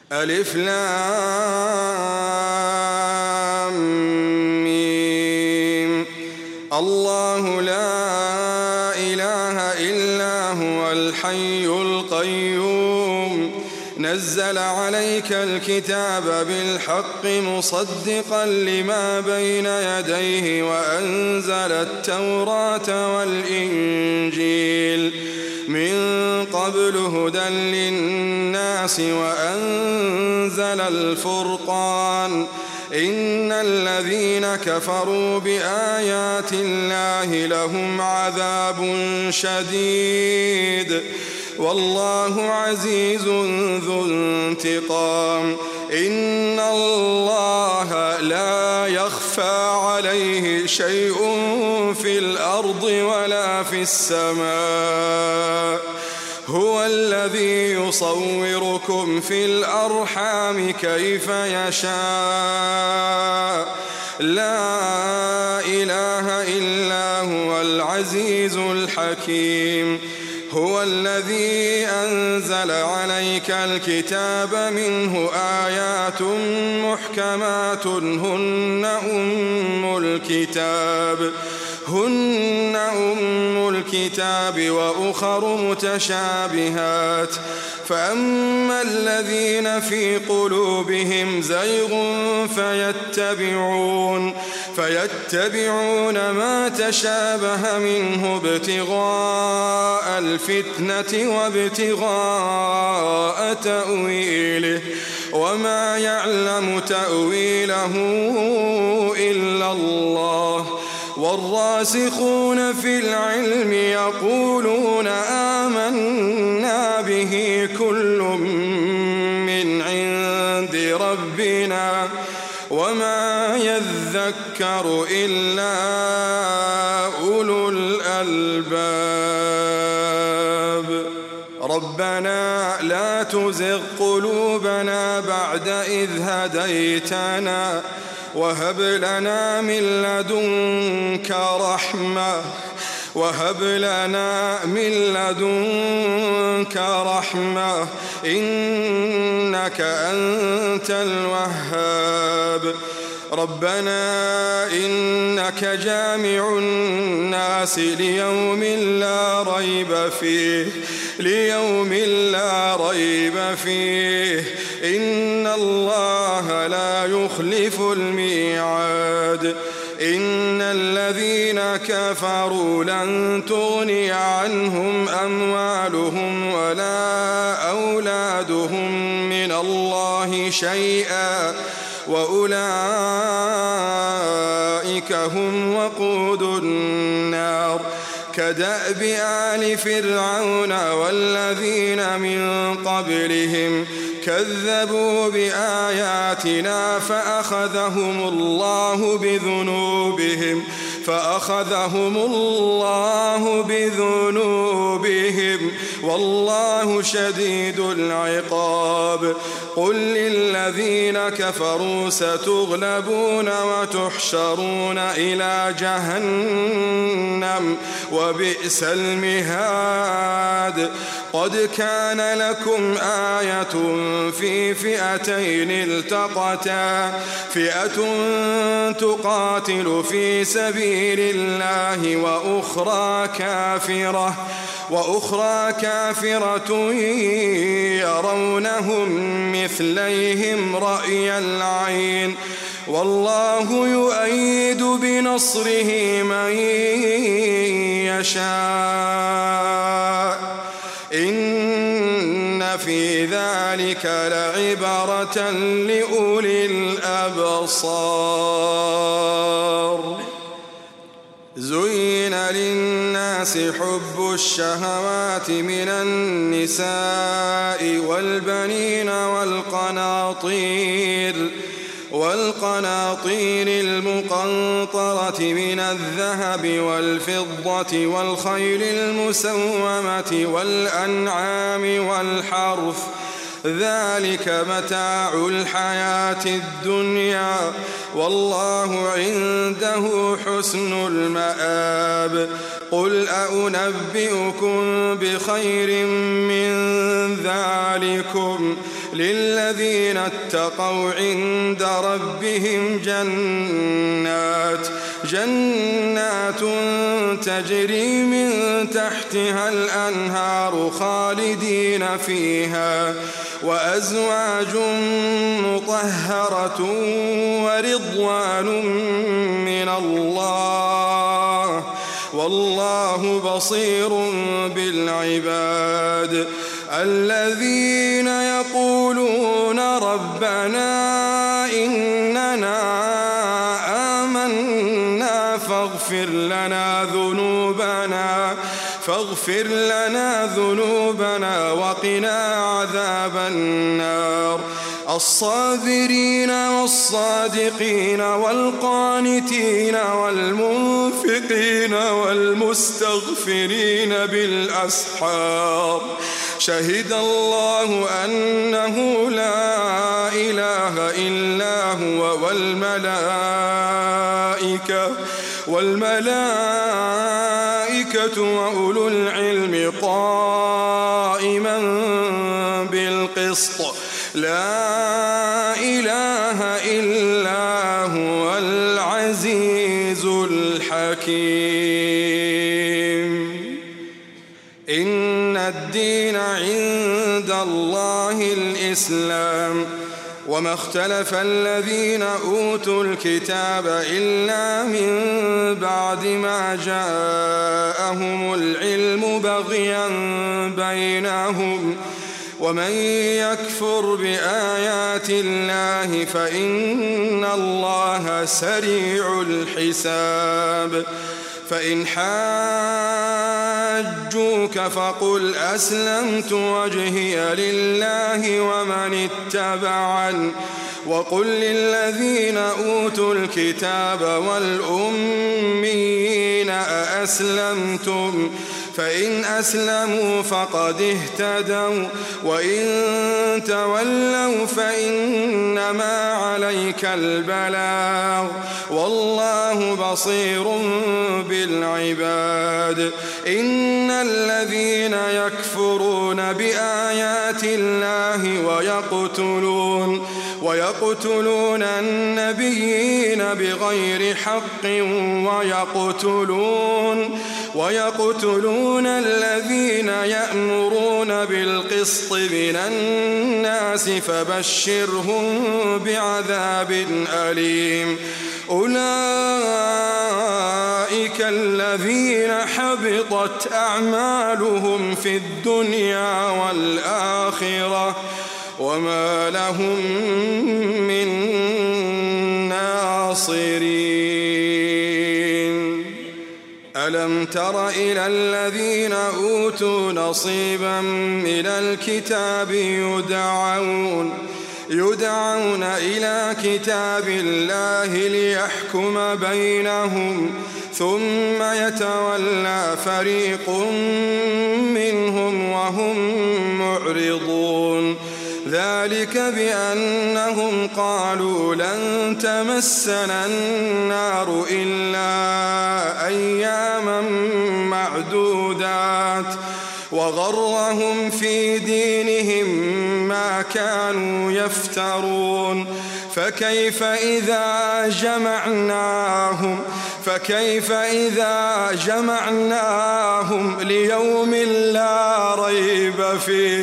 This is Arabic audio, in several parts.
ألف لام ميم. الله لا إله إلا هو الحي القيوم نزل عليك الكتاب بالحق مصدقا لما بين يديه وأنزل التوراة والإنجيل من قبل هدى للناس وأنزل الفرقان إن الذين كفروا بآيات الله لهم عذاب شديد والله عزيز ذو انتقام إن الله لا يخفى عليه شيء في الأرض ولا في السماء هو الذي يصوركم في الأرحام كيف يشاء لا إله إلا هو العزيز الحكيم هو الذي أنزل عليك الكتاب منه آيات محكمات هن أم الكتاب وأخر متشابهات فأما الذين في قلوبهم زيغ فيتبعون ما تشابه منه ابتغاء الفتنة وابتغاء تأويله وما يعلم تأويله إلا الله والراسخون في العلم يقولون آمنا به كل من عند ربنا وما يذكر إلا أولو الألباب ربنا لا تزغ قلوبنا بعد إذ هديتنا وهب لنا من لدنك رحمة إنك أنت الوهاب ربنا إنك جامع الناس ليوم لا ريب فيه إن الله لا يخلف الميعاد إن الذين كفروا لن تغني عنهم أموالهم ولا أولادهم من الله شيئا وأولئك هم وقود النار كدأب آل فرعون والذين من قبلهم كذبوا بآياتنا فأخذهم الله بذنوبهم والله شديد العقاب قل للذين كفروا ستغلبون وتحشرون إلى جهنم وبئس المهاد قد كان لكم آية في فئتين التقتا فئة تقاتل في سبيل الله وأخرى كافرة يرونهم مثليهم رأي العين والله يؤيد بنصره من يشاء إن في ذلك لعبرة لأولي الأبصار زين للناس حب الشهوات من النساء والبنين والقناطير المقنطرة من الذهب والفضة والخيل المسومة والأنعام والحرث ذلك متاع الحياة الدنيا والله عنده حسن المآب قل أنبئكم بخير من ذلكم للذين اتقوا عند ربهم جنات تجري من تحتها الأنهار خالدين فيها وأزواج مطهرة ورضوان من الله والله بصير بالعباد الذين يقولون ربنا إننا آمنا فاغفر لنا ذنوبنا وقنا عذاب النار الصابرين والصادقين والقانتين والمنفقين والمستغفرين بالأسحار شهد الله أنه لا إله إلا هو والملائكة وأولو العلم قائما بالقسط لا إله إلا هو العزيز الحكيم إن الدين عند الله الإسلام وما اختلف الذين أوتوا الكتاب إلا من بعد ما جاءهم العلم بغيا بينهم ومن يكفر بآيات الله فإن الله سريع الحساب فإن حاجوك فقل أسلمت وجهي لله ومن اتبعني وقل للذين أوتوا الكتاب والأميين أأسلمتم فإن أسلموا فقد اهتدوا وإن تولوا فإنما عليك البلاغ والله بصير بالعباد إن الذين يكفرون بآيات الله ويقتلون النبيين بغير حق ويقتلون الذين يأمرون بالقسط من الناس فبشرهم بعذاب أليم أولئك الذين حبطت أعمالهم في الدنيا والآخرة وما لهم من ناصرين ألم تر إلى الذين أوتوا نصيبا من الكتاب يدعون إلى كتاب الله ليحكم بينهم ثم يتولى فريق منهم وهم معرضون ذلك بأنهم قالوا لن تمسنا النار إلا أياما معدودات وغرهم في دينهم ما كانوا يفترون فكيف إذا جمعناهم ليوم لا ريب فيه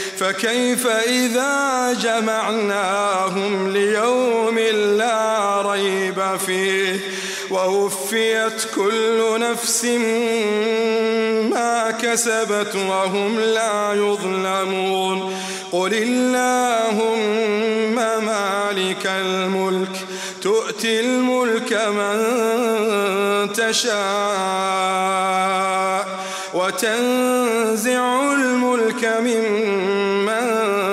ووفيت كل نفس ما كسبت وهم لا يظلمون قل اللهم مالك الملك تؤتي الملك من تشاء وتنزع الملك ممن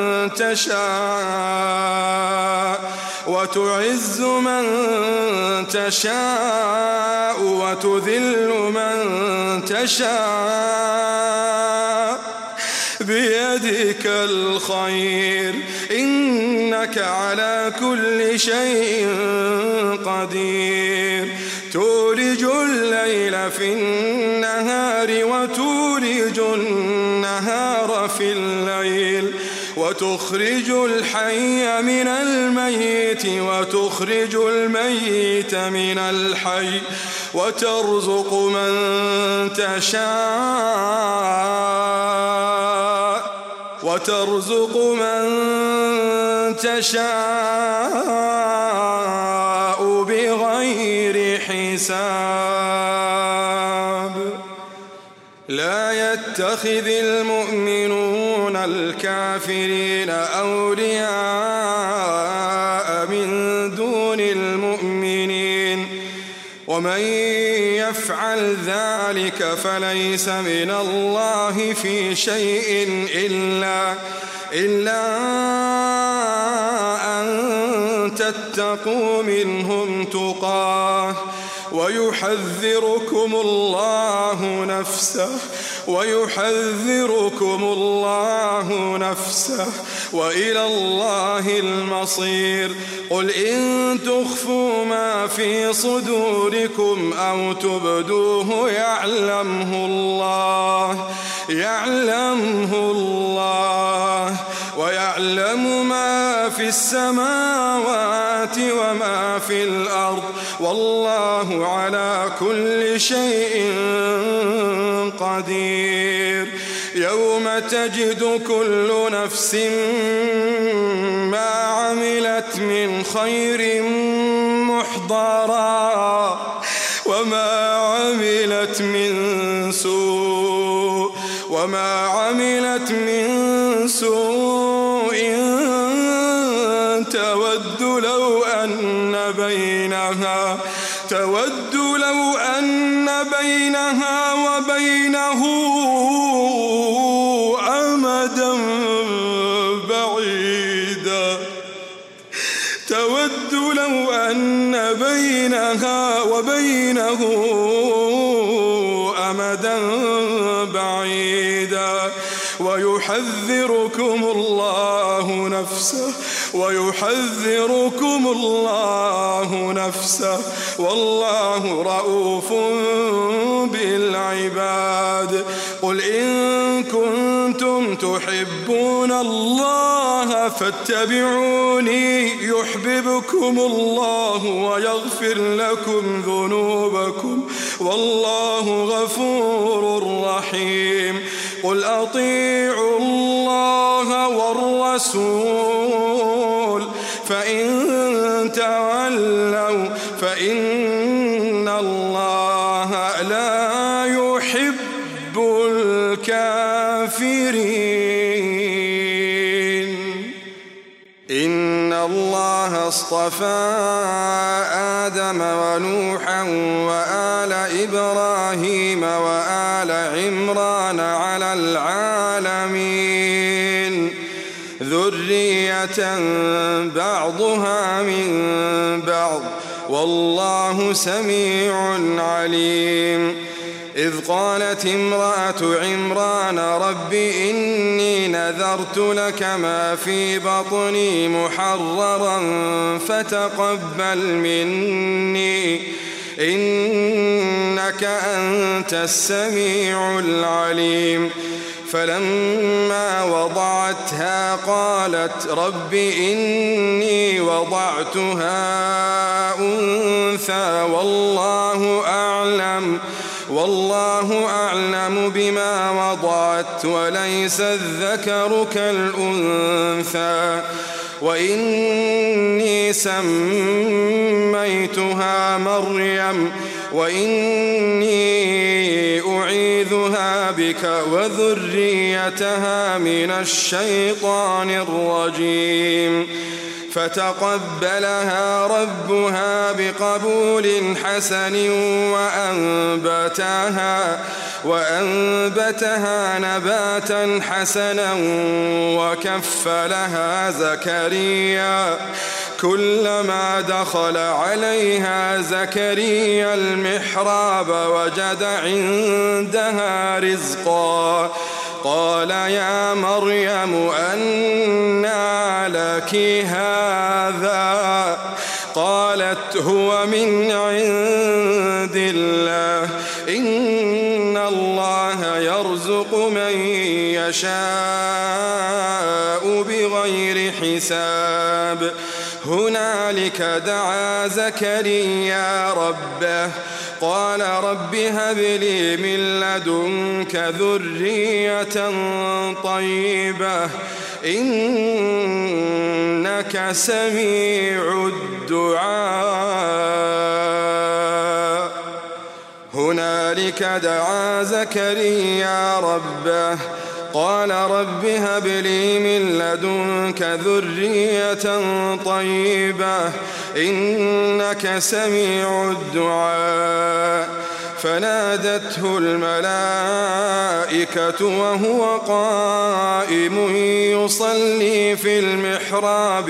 تشاء وتعز من تشاء وتذل من تشاء بيدك الخير إنك على كل شيء قدير تولج الليل في النهار وتولج النهار في الليل وتخرج الحي من الميت وتخرج الميت من الحي وترزق من تشاء بغير حساب. لا يتخذ المؤمنون الكافرين أولياء من دون المؤمنين ومن يفعل ذلك فليس من الله في شيء إلا أن تتقوا منهم تقاه ويحذركم الله نفسه وإلى الله المصير. قل إن تخفوا ما في صدوركم أو تبدوه يعلمه الله ويعلم ما في السماوات وما في الأرض والله على كل شيء قدير. يوم تجد كل نفس ما عملت من خير محضرا وما عملت من سوء تود لو أن بينها وبينه أمدا بعيدا ويحذركم الله نفسه والله رؤوف بالعباد. قل إن كنتم تحبون الله فاتبعوني يحببكم الله ويغفر لكم ذنوبكم والله غفور رحيم. قل أطيعوا الله والرسول فإن تولوا فإن الله لا يحب الكافرين. إن الله اصطفى آدم ونوحا وآل إبراهيم وآل عمران على العالمين ذرية بعضها من بعض والله سميع عليم. إذ قالت امرأة عمران رب إني نذرت لك ما في بطني محررا فتقبل مني إنك أنت السميع العليم. فلما وضعتها قالت رب إني وضعتها أنثى والله أعلم بما وضعت وليس الذكر كالأنثى وإني سميتها مريم وإني أعيذها بك وذريتها من الشيطان الرجيم. فتقبلها ربها بقبول حسن وأنبتها نباتا حسنا وكفلها زكريا كلما دخل عليها زكريا المحراب وجد عندها رزقا قال يا مريم أنى لك هذا قالت هو من عند الله إن الله يرزق من يشاء بغير حساب هنالك دعا زكريا ربه قال رب هب لي من لدنك ذرية طيبة إنك سميع الدعاء هنالك دعا زكريا ربه قال رب هب لي من لدنك ذرية طيبة إنك سميع الدعاء فنادته الملائكة وهو قائم يصلي في المحراب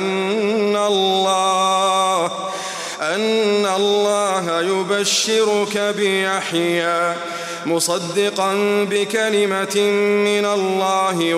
أن الله يبشرك بيحيى مصدقا بكلمة من الله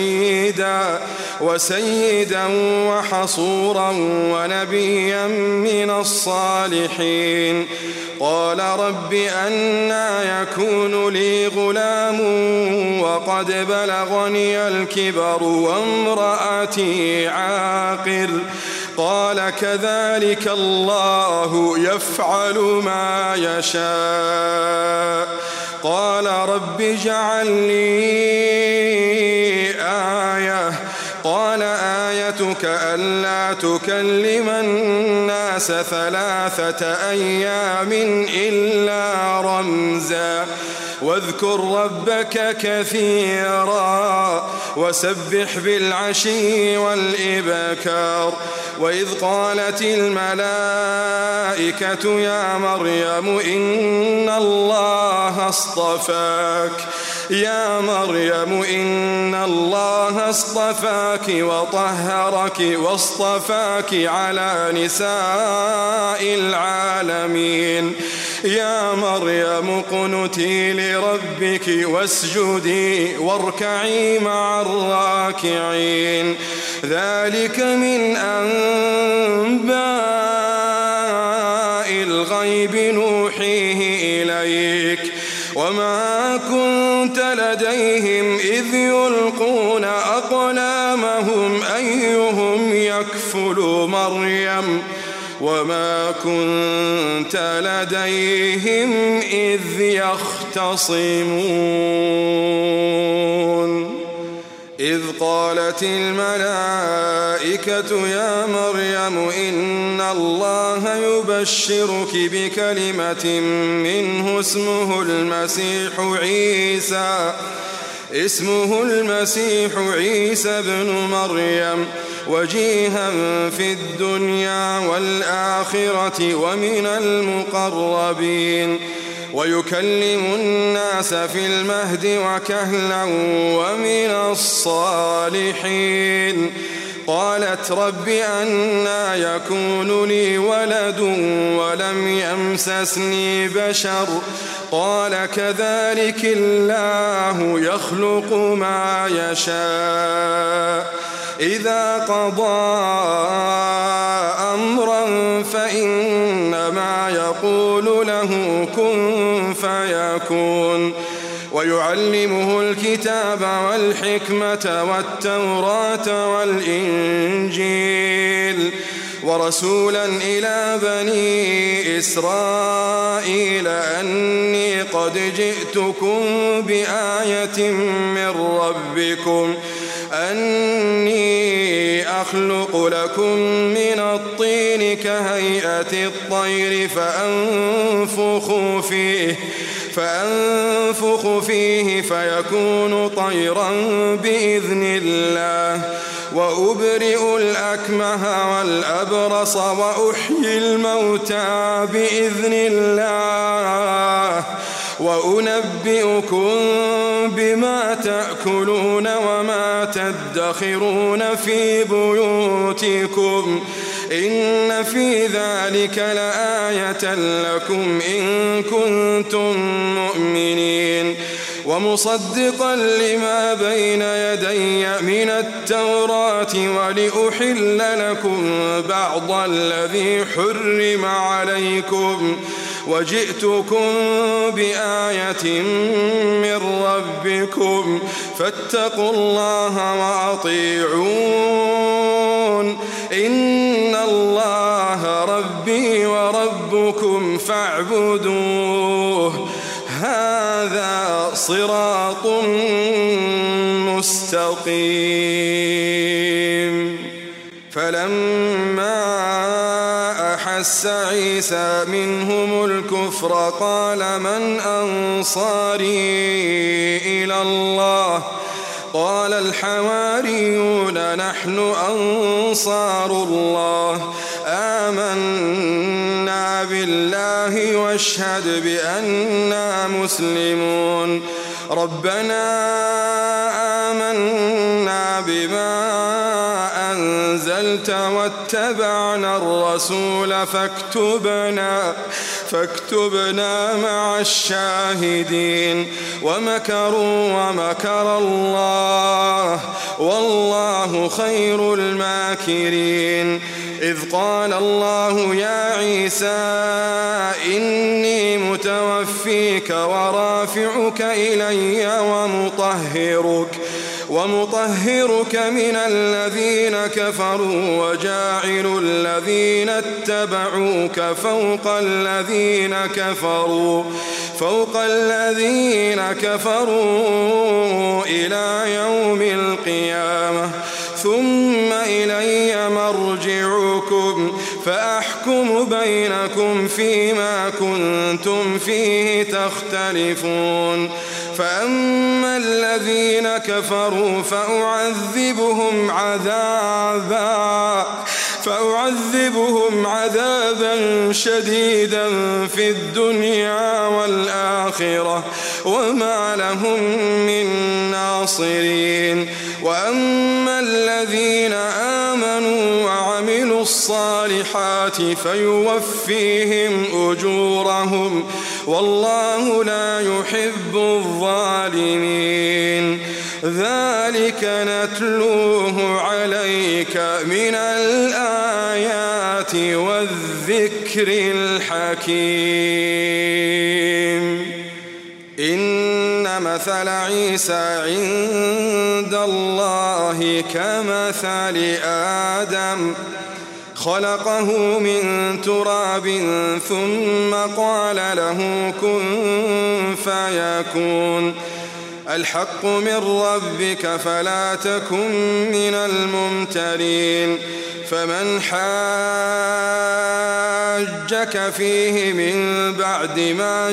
وسيدا وحصورا ونبيا من الصالحين قال رب أنى يكون لي غلام وقد بلغني الكبر وامرأتي عاقر قال كذلك الله يفعل ما يشاء قال رب اجعل لي آية قال آيتك ألا تكلم الناس 3 أيام إلا رمزا واذكر ربك كثيرا وسبح بالعشي والإبكار وإذ قالت الملائكة يا مريم إن الله اصطفاك وطهرك واصطفاك على نساء العالمين يا مريم اقنتي لربك واسجدي واركعي مع الراكعين ذلك من أنباء الغيب نوحيه إليك وما كنت لديهم إذ يلقون أقلامهم أيهم يكفل مريم وما كنت لديهم إذ يختصمون إذ قالت الملائكة يا مريم إن الله يبشرك بكلمة منه اسمه المسيح عيسى ابن مريم وجيها في الدنيا والآخرة ومن المقربين ويكلم الناس في المهد وكهلا ومن الصالحين قالت رب أنى يكون لي ولد ولم يمسسني بشر قال كذلك الله يخلق ما يشاء إذا قضى أمرا فإنما يقول له كن فيكون ويعلمه الكتاب والحكمة والتوراة والإنجيل ورسولا إلى بني إسرائيل أني قد جئتكم بآية من ربكم أني أخلق لكم من الطين كهيئة الطير فأنفخ فيه فيكون طيرا بإذن الله وأبرئ الأكمه والأبرص وأحيي الموتى بإذن الله وأنبئكم بما تأكلون وما تدخرون في بيوتكم إن في ذلك لآية لكم إن كنتم مؤمنين ومصدقا لما بين يدي من التوراة ولأحل لكم بعض الذي حرم عليكم وجئتكم بآية من ربكم فاتقوا الله وأطيعون إن الله ربي وربكم فاعبدوه هذا صراط مستقيم. فلما أحس عيسى منهم الكفر قال من أنصاري إلى الله قال الحواريون نحن أنصار الله آمنا بالله واشهد بأننا مسلمون ربنا آمنا بما أنزلت واتبعنا الرسول فاكتبنا مع الشاهدين ومكروا ومكر الله والله خير الماكرين. إذ قال الله يا عيسى إني متوفيك ورافعك إلي ومطهرك من الذين كفروا وجاعل الذين اتبعوك فوق الذين كفروا إلى يوم القيامة ثم إلي مرجعكم فأحكم بينكم فيما كنتم فيه تختلفون. فأما الذين كفروا فأعذبهم عذابا شديدا في الدنيا والآخرة وما لهم من ناصرين. وأما الذين آمنوا وعملوا الصالحات فيوفيهم أجورهم والله لا يحب الظالمين. ذلك نتلوه عليك من الآيات والذكر الحكيم. إن مثل عيسى عند الله كمثل آدم خلقه من تراب ثم قال له كن فيكون. الحق من ربك فلا تكن من الممترين. فمن حاجك فيه من بعد ما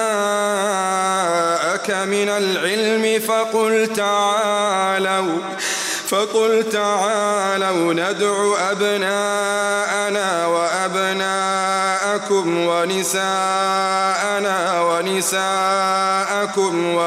جاءك من العلم فقل تعالوا ندع أبناءنا وأبناءكم ونساءنا ونساءكم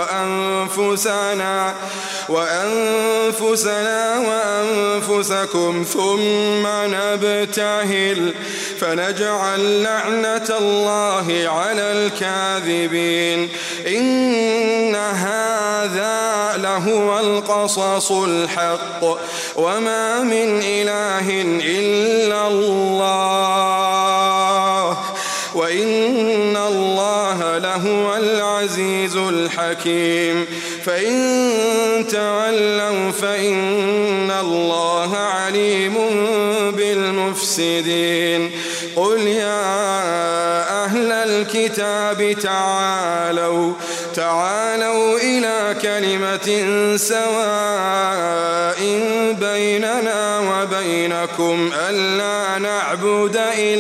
وأنفسنا وأنفسكم ثم نبتهل فنجعل لعنة الله على الكاذبين. إن هذا لهو القصص الحق وما من إله إلا الله وإن الله لهو العزيز الحكيم. فإن تولوا فإن الله عليم بالمفسدين. قل يا أهل الكتاب تعالوا إلى كلمة سواء بيننا وبينكم ألا نعبد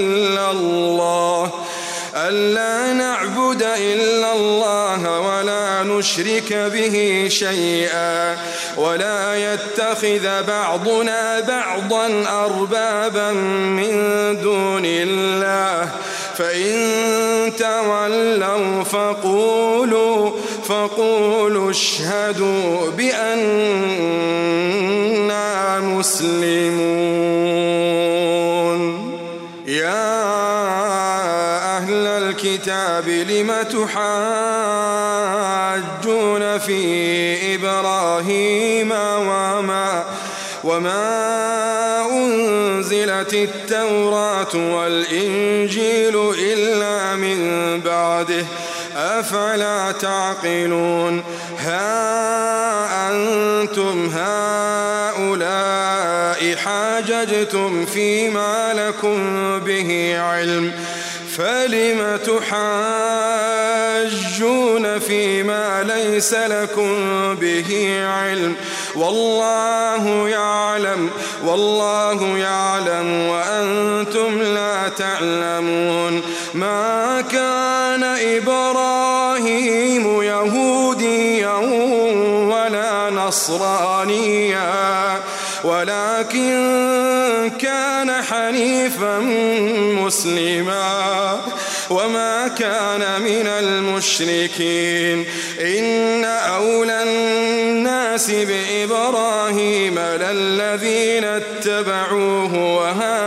إلا الله ولا نشرك به شيئا ولا يتخذ بعضنا بعضا أربابا من دون الله. فإن تولوا فقولوا اشهدوا بأننا مسلمون. يا أهل الكتاب لم تحاجون في إبراهيم وما أنزلت أنزلت التوراة والإنجيل إلا من بعده أفلا تعقلون ها أنتم هؤلاء حاججتم فيما لكم به علم فلم تحاجون فيما ليس لكم به علم والله يعلم وأنتم لا تعلمون ما كان إبراهيم يهوديا ولا نصرانيا ولكن كان حنيفا مسلما وما كان من المشركين إن أولى الناس بإبراهيم للذين اتبعوه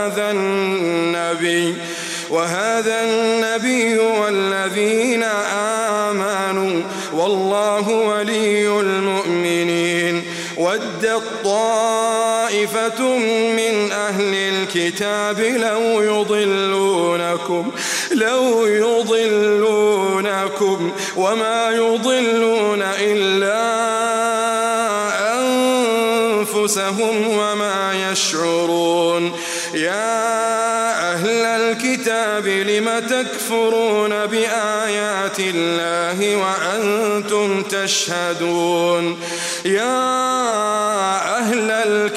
وهذا النبي والذين آمنوا والله ولي المؤمنين ودت طائفة من أهل الكتاب لو يضلونكم وما يضلون إلا أنفسهم وما يشعرون يا أهل الكتاب لم تكفرون بآيات الله وأنتم تشهدون يا أهل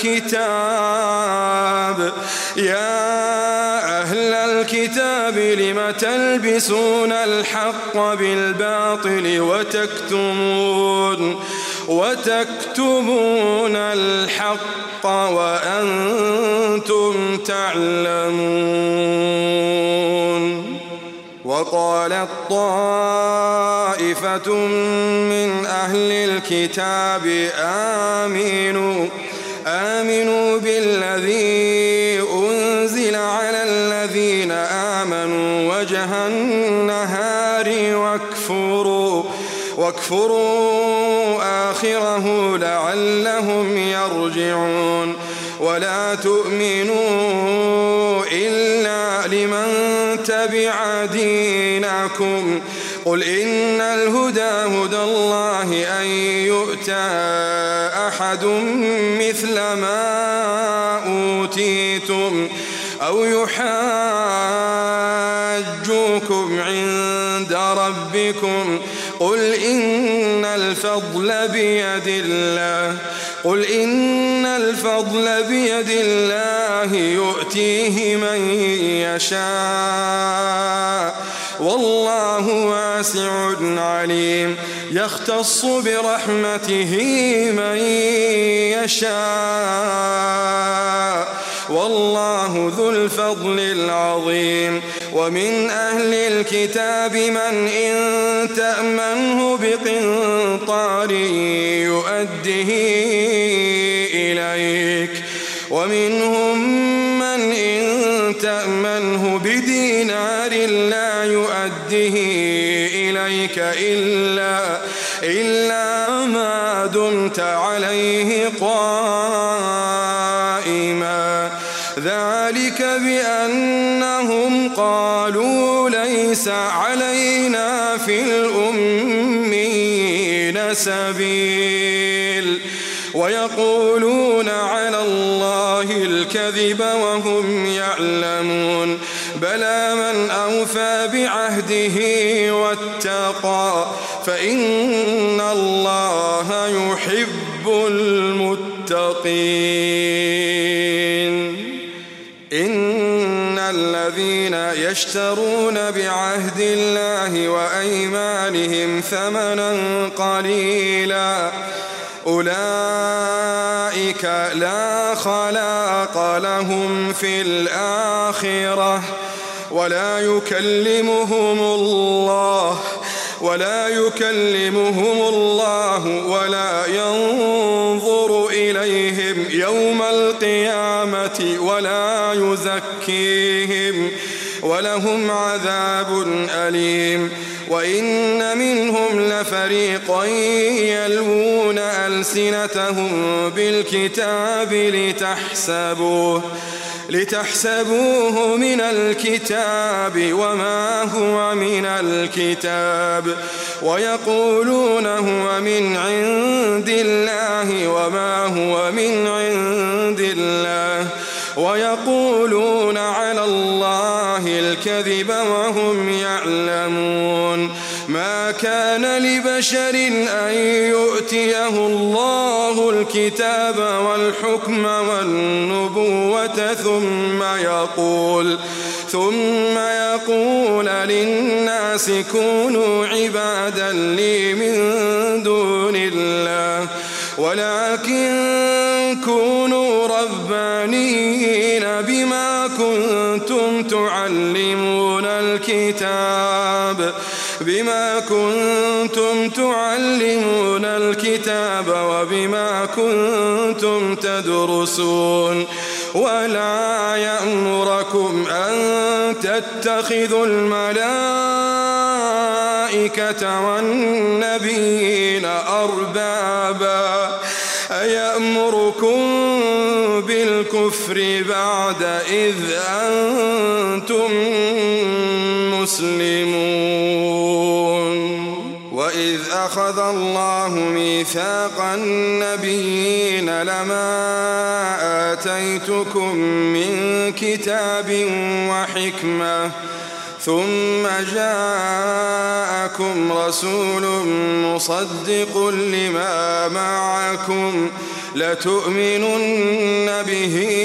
الكتاب لم تلبسون الحق بالباطل وتكتمون الحق وأنتم تعلمون وقالت طائفة من أهل الكتاب آمنوا بالذي أنزل على الذين آمنوا وجه النهار واكفروا آخره لعلهم يرجعون ولا تؤمنوا إلا لمن تبع دينكم قل إن الهدى هدى الله أن يؤتى أحد مثل ما أوتيتم أو يحاجوكم عند ربكم قل إن الفضل بيد الله يؤتيه من يشاء والله واسع عليم يختص برحمته من يشاء والله ذو الفضل العظيم ومن أهل الكتاب من إن تأمنه بقنطار يؤده إليك ومنهم من إن تأمنه بدينار لا يؤده إليك إلا ما دمت عليه قائما ذلك بأنهم قالوا ليس علينا في الأمين سبيل ويقولون على الله الكذب وهم يعلمون بلى من أوفى بعهده واتقى فإن الله يحب المتقين إن الذين يشترون بعهد الله وأيمانهم ثمنا قليلا أولئك لا خلاق لهم في الآخرة ولا يكلمهم الله ولا ينظر إليهم يوم القيامة ولا يزكيهم ولهم عذاب أليم وإن منهم لفريقا يلوون ألسنتهم بالكتاب لتحسبوه من الكتاب وما هو من الكتاب ويقولون هو من عند الله وما هو من عند الله ويقولون على الله الكذب وهم يعلمون. ما كان لبشر أن يؤتيه الله الكتاب والحكم والنبوة ثم يقول للناس كونوا عبادا لي من دون الله ولكن كونوا ربانيين بما كنتم تعلمون الكتاب وبما كنتم تدرسون. ولا يأمركم أن تتخذوا الملائكة والنبيين أربابا أيأمركم بالكفر بعد إذ أنتم مسلمون. وإذ أخذ الله ميثاق النبيين لما آتيتكم من كتاب وحكمة ثم جاءكم رسول مصدق لما معكم لتؤمنن به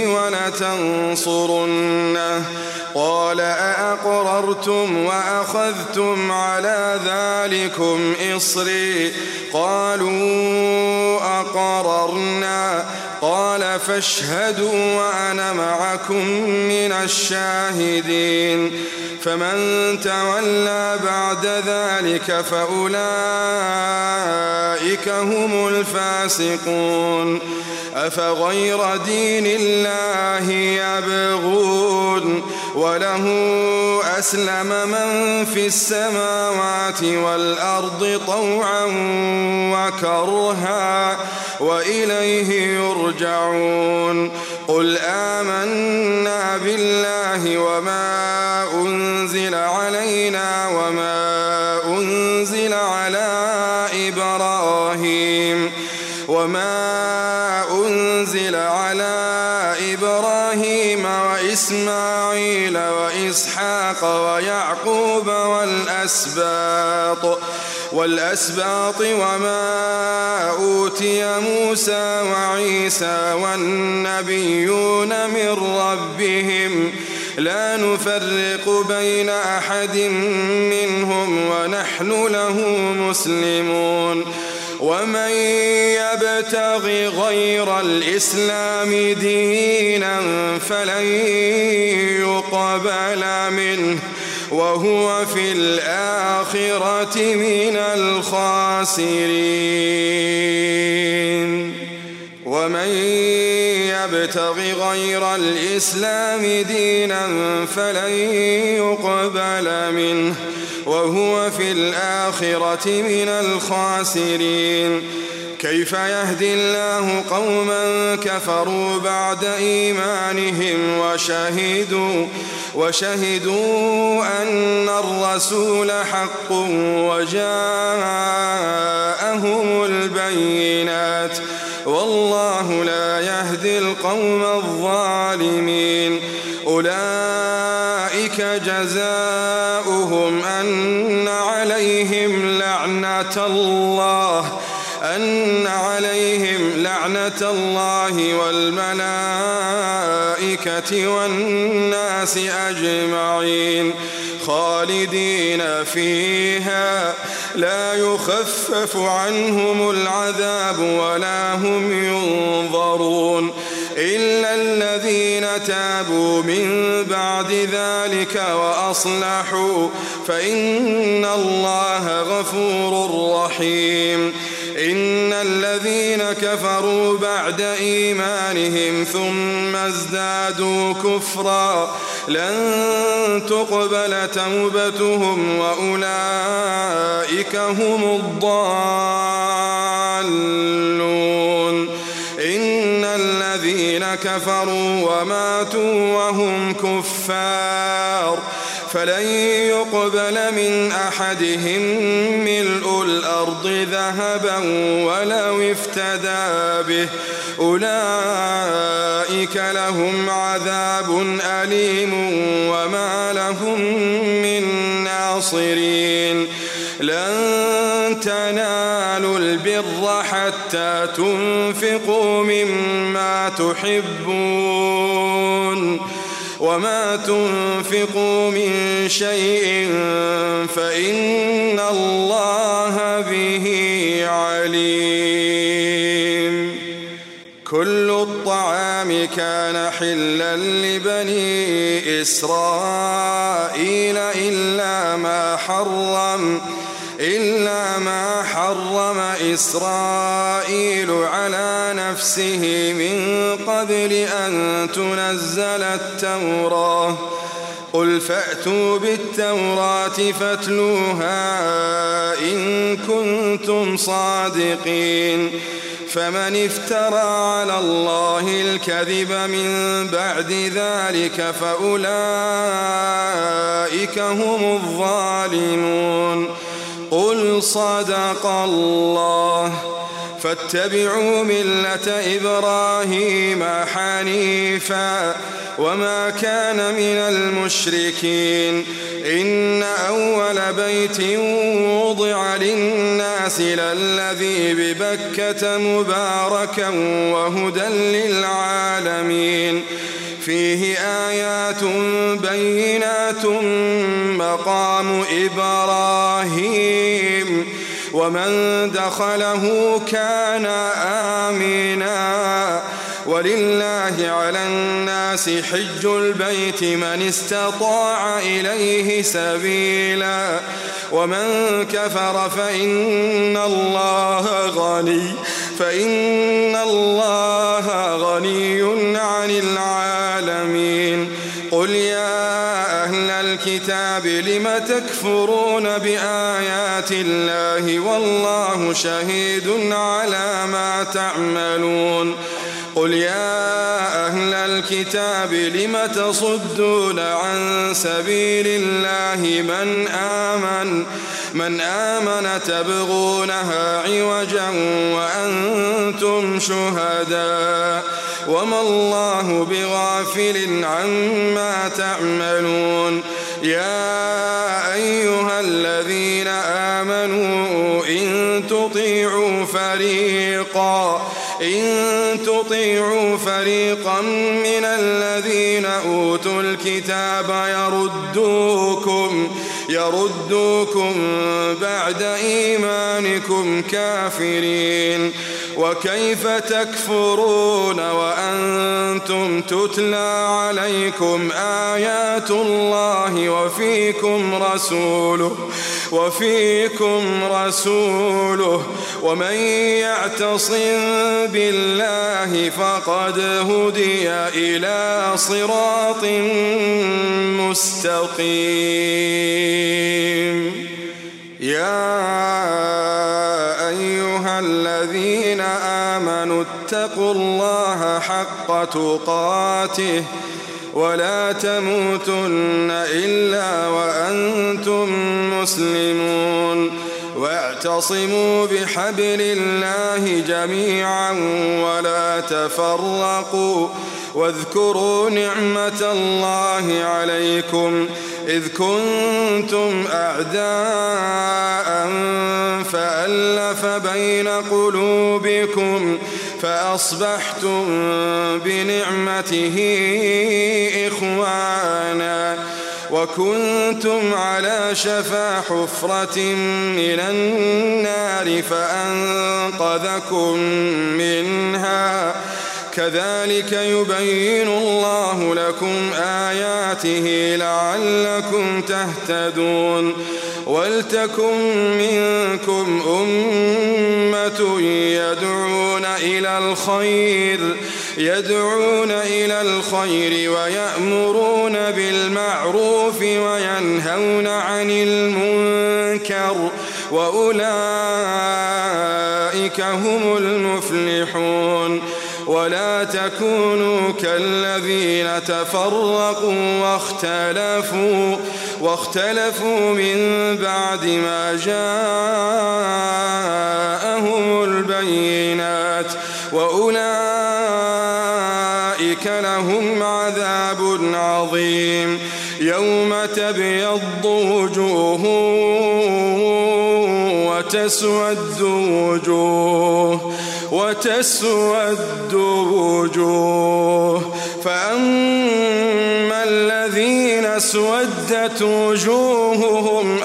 ولتنصرنه قال أأقررتم وأخذتم على ذلكم إصري قالوا أقررنا قال فاشهدوا وأنا معكم من الشاهدين. فمن تولى بعد ذلك فأولئك هم الفاسقون. أفغير دين الله يبغون وله أسلم من في السماوات والأرض طوعا وكرها وإليه يرجعون. قل آمنا بالله وما أنزل علينا وما أنزل على إبراهيم وإسماعيل وإسحاق ويعقوب والأسباط وما أوتي موسى وعيسى والنبيون من ربهم لا نفرق بين أحد منهم ونحن له مسلمون. ومن يبتغ غير الإسلام دينا فلن يقبل منه وهو في الآخرة من الخاسرين. ومن يبتغ غير الإسلام دينا فلن يقبل منه وهو في الآخرة من الخاسرين. كيف يهدي الله قوما كفروا بعد إيمانهم وشهدوا أن الرسول حق وجاءهم البينات والله لا يهدي القوم الظالمين. أولئك جزاؤهم أن عليهم لعنة الله والملائكة والناس أجمعين خالدين فيها لا يخفف عنهم العذاب ولا هم ينظرون إلا الذين تابوا من بعد ذلك وأصلحوا فإن الله غفور رحيم. إن الذين كفروا بعد إيمانهم ثم ازدادوا كفرا لن تقبل توبتهم وأولئك هم الضالون. إن الذين كفروا وماتوا وهم كفار فلن يقبل من أحدهم ملء الأرض ذهبا ولو افتدى به أولئك لهم عذاب أليم وما لهم من ناصرين لن تنالوا البر حتى تنفقوا مما تحبون وما تنفقوا من شيء فإن الله به عليم كل الطعام كان حلا لبني إسرائيل إلا ما حرم إسرائيل على نفسه من قبل أن تنزل التوراة قل فأتوا بالتوراة فاتلوها إن كنتم صادقين فمن افترى على الله الكذب من بعد ذلك فأولئك هم الظالمون قل صدق الله فاتبعوا ملة إبراهيم حنيفا وما كان من المشركين إن أول بيت وضع للناس للذي ببكة مباركا وهدى للعالمين فيه آيات بينات مقام إبراهيم ومن دخله كان آمنا ولله على الناس حج البيت من استطاع إليه سبيلا ومن كفر فإن الله غني عن العالمين قل يا أهل الكتاب لم تكفرون بآيات الله والله شهيد على ما تعملون قل يا أهل الكتاب لم تصدون عن سبيل الله من آمن تبغونها عوجا وأنتم شهداء وما الله بغافل عما تعملون يا أيها الذين آمنوا إن تطيعوا فريقا من الذين أوتوا الكتاب يردوكم بعد إيمانكم كافرين وكيف تكفرون وأنتم تتلى عليكم آيات الله وفيكم رسوله ومن يعتصم بالله فقد هدي إلى صراط مستقيم يا أيها الذين آمنوا اتقوا الله حق تقاته ولا تموتن إلا وأنتم مسلمون واعتصموا بحبل الله جميعا ولا تفرقوا واذكروا نعمة الله عليكم إذ كنتم أعداء فألف بين قلوبكم فأصبحتم بنعمته إخوانا وكنتم على شفا حفرة من النار فأنقذكم منها كذلك يبين الله لكم آياته لعلكم تهتدون ولتكن منكم أمة يدعون إلى الخير ويأمرون بالمعروف وينهون عن المنكر وأولئك هم المفلحون ولا تكونوا كالذين تفرقوا واختلفوا من بعد ما جاءهم البينات وأولئك لهم عذاب عظيم يوم تبيض وجوه وتسود وجوه فأما الذين اسودت وجوههم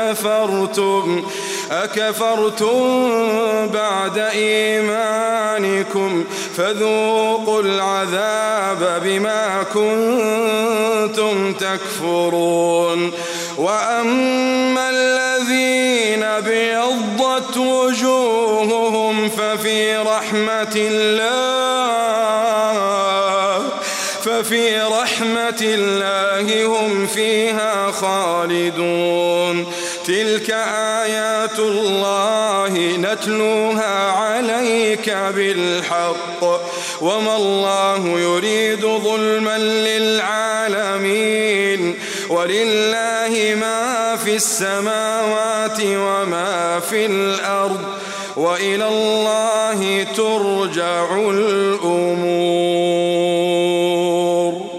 أكفرتم بعد إيمانكم فذوقوا العذاب بما كنتم تكفرون وأما الذين ابيضت وجوههم ففي رحمة الله هم فيها خالدون تلك آيات الله نتلوها عليك بالحق وما الله يريد ظلما للعالمين ولله ما في السماوات وما في الأرض وإلى الله ترجع الأمور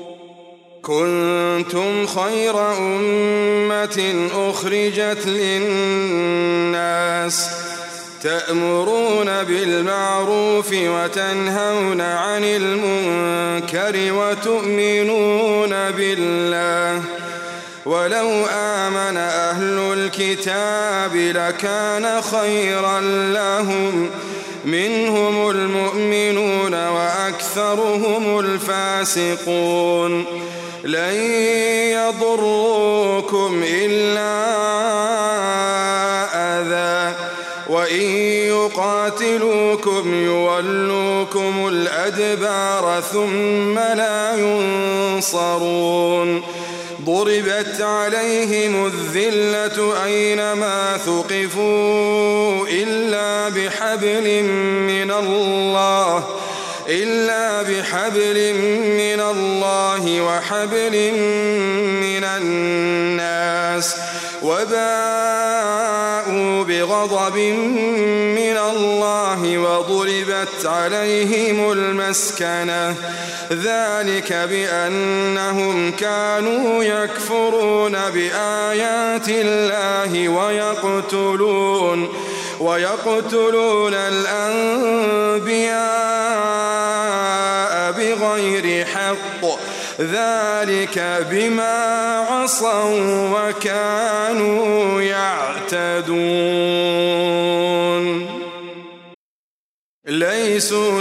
كنتم خير أمة أخرجت للناس تأمرون بالمعروف وتنهون عن المنكر وتؤمنون بالله ولو آمن أهل الكتاب لكان خيرا لهم منهم المؤمنون وأكثرهم الفاسقون لن يضروكم إلا أذى وإن يقاتلوكم يولوكم الأدبار ثم لا ينصرون ضربت عليهم الذلة أينما ثقفوا إلا بحبل من الله وحبل من الناس وباءوا بغضب من الله وضربت عليهم المسكنة ذلك بأنهم كانوا يكفرون بآيات الله ويقتلون الأنبياء بغير حق ذلك بما عصوا وكانوا يعتدون ليسوا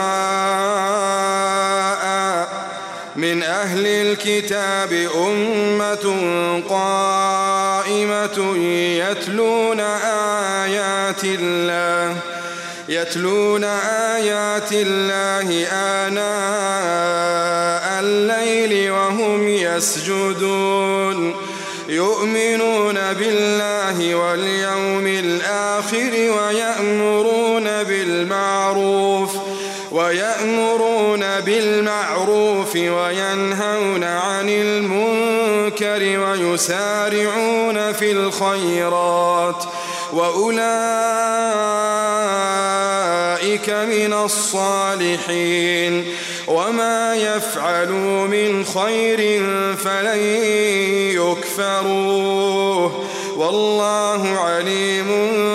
سواء من أهل الكتاب أمة قائمة يتلون آيات الله آناء الليل وهم يسجدون يؤمنون بالله واليوم الآخر ويأمرون بالمعروف وينهون عن المنكر ويسارعون في الخيرات وأولئك من الصالحين وما يفعلوا من خير فلن يكفروه والله عليم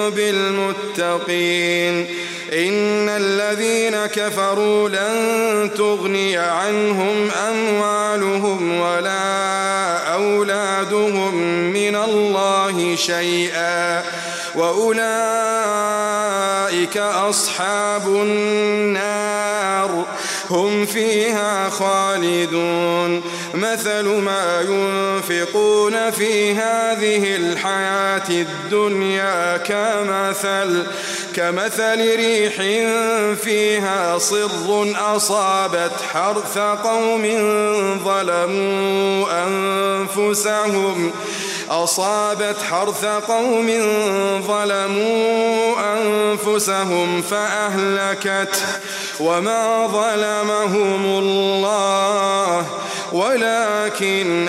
بالمتقين إن الذين كفروا لن تغني عنهم أموالهم ولا أولادهم من الله شيئا وأولئك أصحاب النار هم فيها خالدون مثل ما ينفقون في هذه الحياة الدنيا كمثل ريح فيها صر أصابت حرث قوم ظلموا أنفسهم فأهلكته وما ظلمهم الله ولكن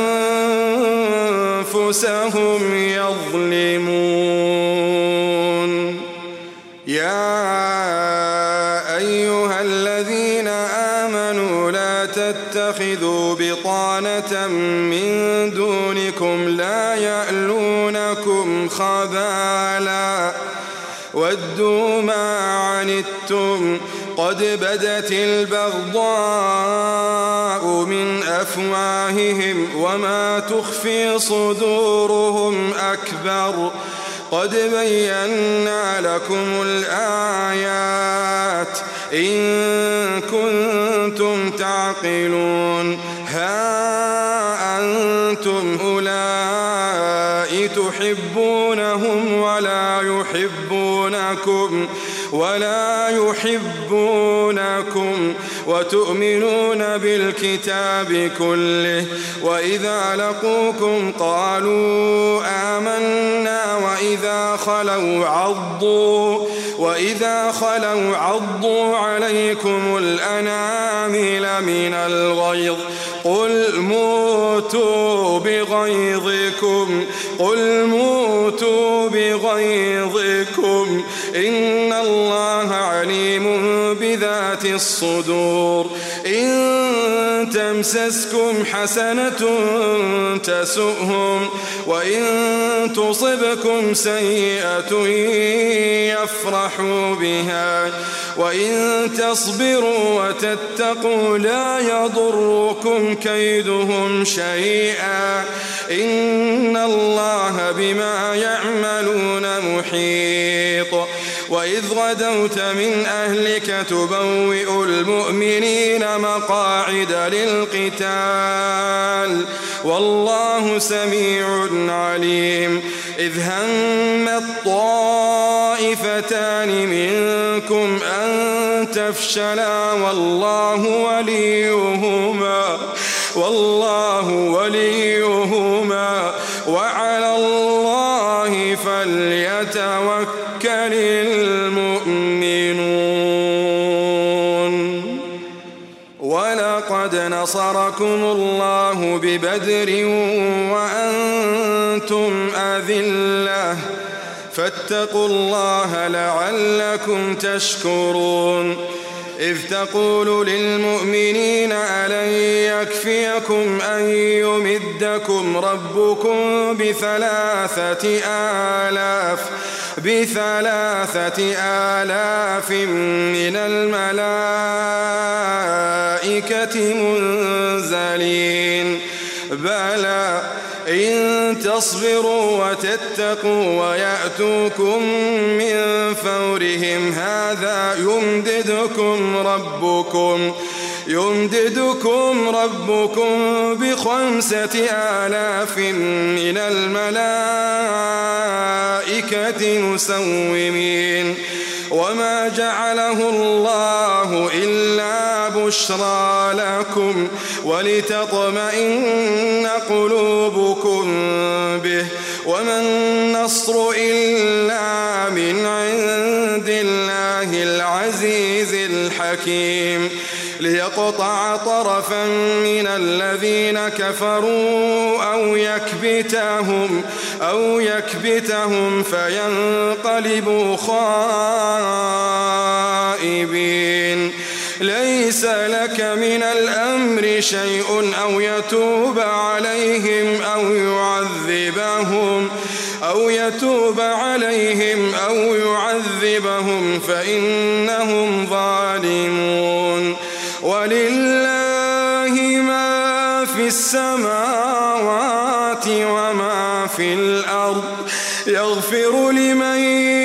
أنفسهم يظلمون. يا أيها الذين آمنوا لا تتخذوا بطانة من دونكم لا يألونكم خبالا ودوا ما عنتم قد بدت البغضاء من أفواههم وما تخفي صدورهم أكبر قد بينا لكم الآيات إن كنتم تعقلون. ها أنتم أولئك تحبونهم ولا يحبونكم وتؤمنون بالكتاب كله وإذا لقوكم قالوا آمنا وإذا خلوا عضوا عليكم الأنامل من الغيظ قل موتوا بغيظكم إن الله عليم بذات الصدور. إن تمسسكم حسنة تسؤهم وإن تصبكم سيئة يفرحوا بها وإن تصبروا وتتقوا لا يضركم كيدهم شيئا إن الله بما يعملون محيط. وإذ غدوت من أهلك تبوئ المؤمنين مقاعد للقتال والله سميع عليم. إذ هم الطائفتان منكم أن تفشلا والله وليهما وعلى الله فليتوكل المؤمنون. ولقد نصركم الله ببدر وأنتم أذلة فاتقوا الله لعلكم تشكرون. إذ تقول للمؤمنين ألن يكفيكم أن يمدكم ربكم ب3,000 من الملائكة منزلين بلى إن تصبروا وتتقوا ويأتوكم من فورهم هذا يمددكم ربكم ب5,000 من الملائكة مسومين. وما جعله الله إلا بشرى لكم ولتطمئن قلوبكم به وما النصر إلا من عند الله العزيز الحكيم. ليقطع طرفا من الذين كفروا أو يكبتهم فينقلبوا خائبين. ليس لك من الأمر شيء أو يتوب عليهم أو يعذبهم فإنهم ظالمون. ولله ما في السماوات وما في الأرض يغفر لمن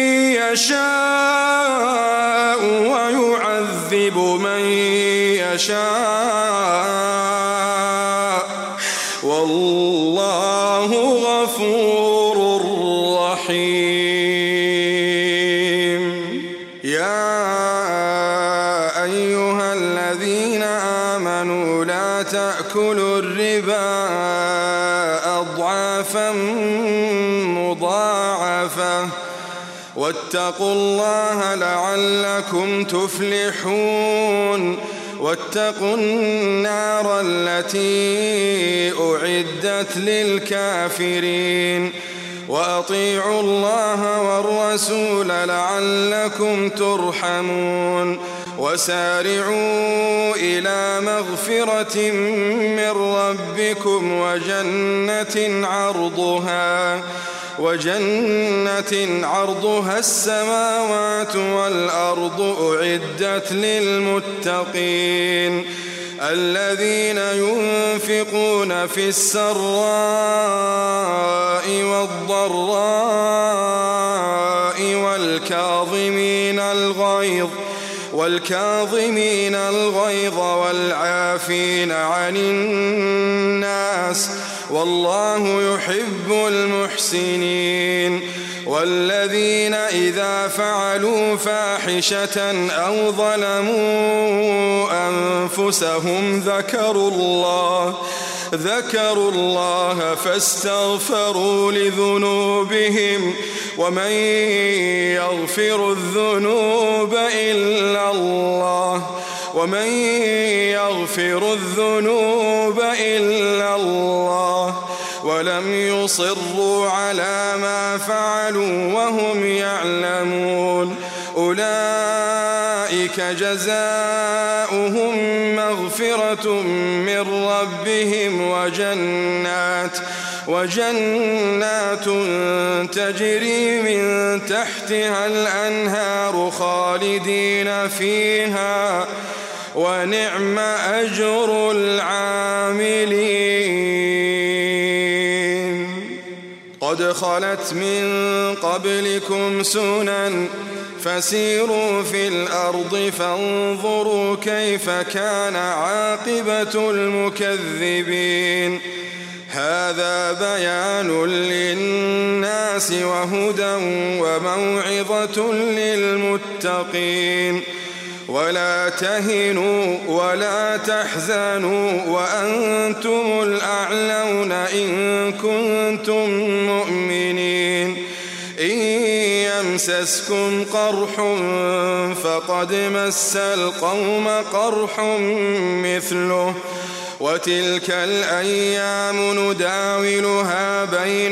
يشاء ويعذب من يشاء والله غفور رحيم. يا أيها الذين آمنوا لا تأكلوا الربا أضعافا مضاعفة واتقوا الله لعلكم تفلحون واتقوا النار التي أعدت للكافرين وأطيعوا الله والرسول لعلكم ترحمون وسارعوا إلى مغفرة من ربكم وجنة عرضها السماوات والأرض أعدت للمتقين الذين ينفقون في السراء والضراء والكاظمين الغيظ والعافين عن الناس والله يحب المحسنين والذين إذا فعلوا فاحشة أو ظلموا أنفسهم ذكروا الله فاستغفروا لذنوبهم ومن يغفر الذنوب إلا الله ولم يصروا على ما فعلوا وهم يعلمون أولئك جزاؤهم مغفرة من ربهم وجنات تجري من تحتها الأنهار خالدين فيها ونعم أجر العاملين قد خلت من قبلكم سنن فسيروا في الأرض فانظروا كيف كان عاقبة المكذبين هذا بيان للناس وهدى وموعظة للمتقين ولا تهنوا ولا تحزنوا وأنتم الأعلون إن كنتم مؤمنين إن يمسسكم قرح فقد مس القوم قرح مثله وتلك الأيام نداولها بين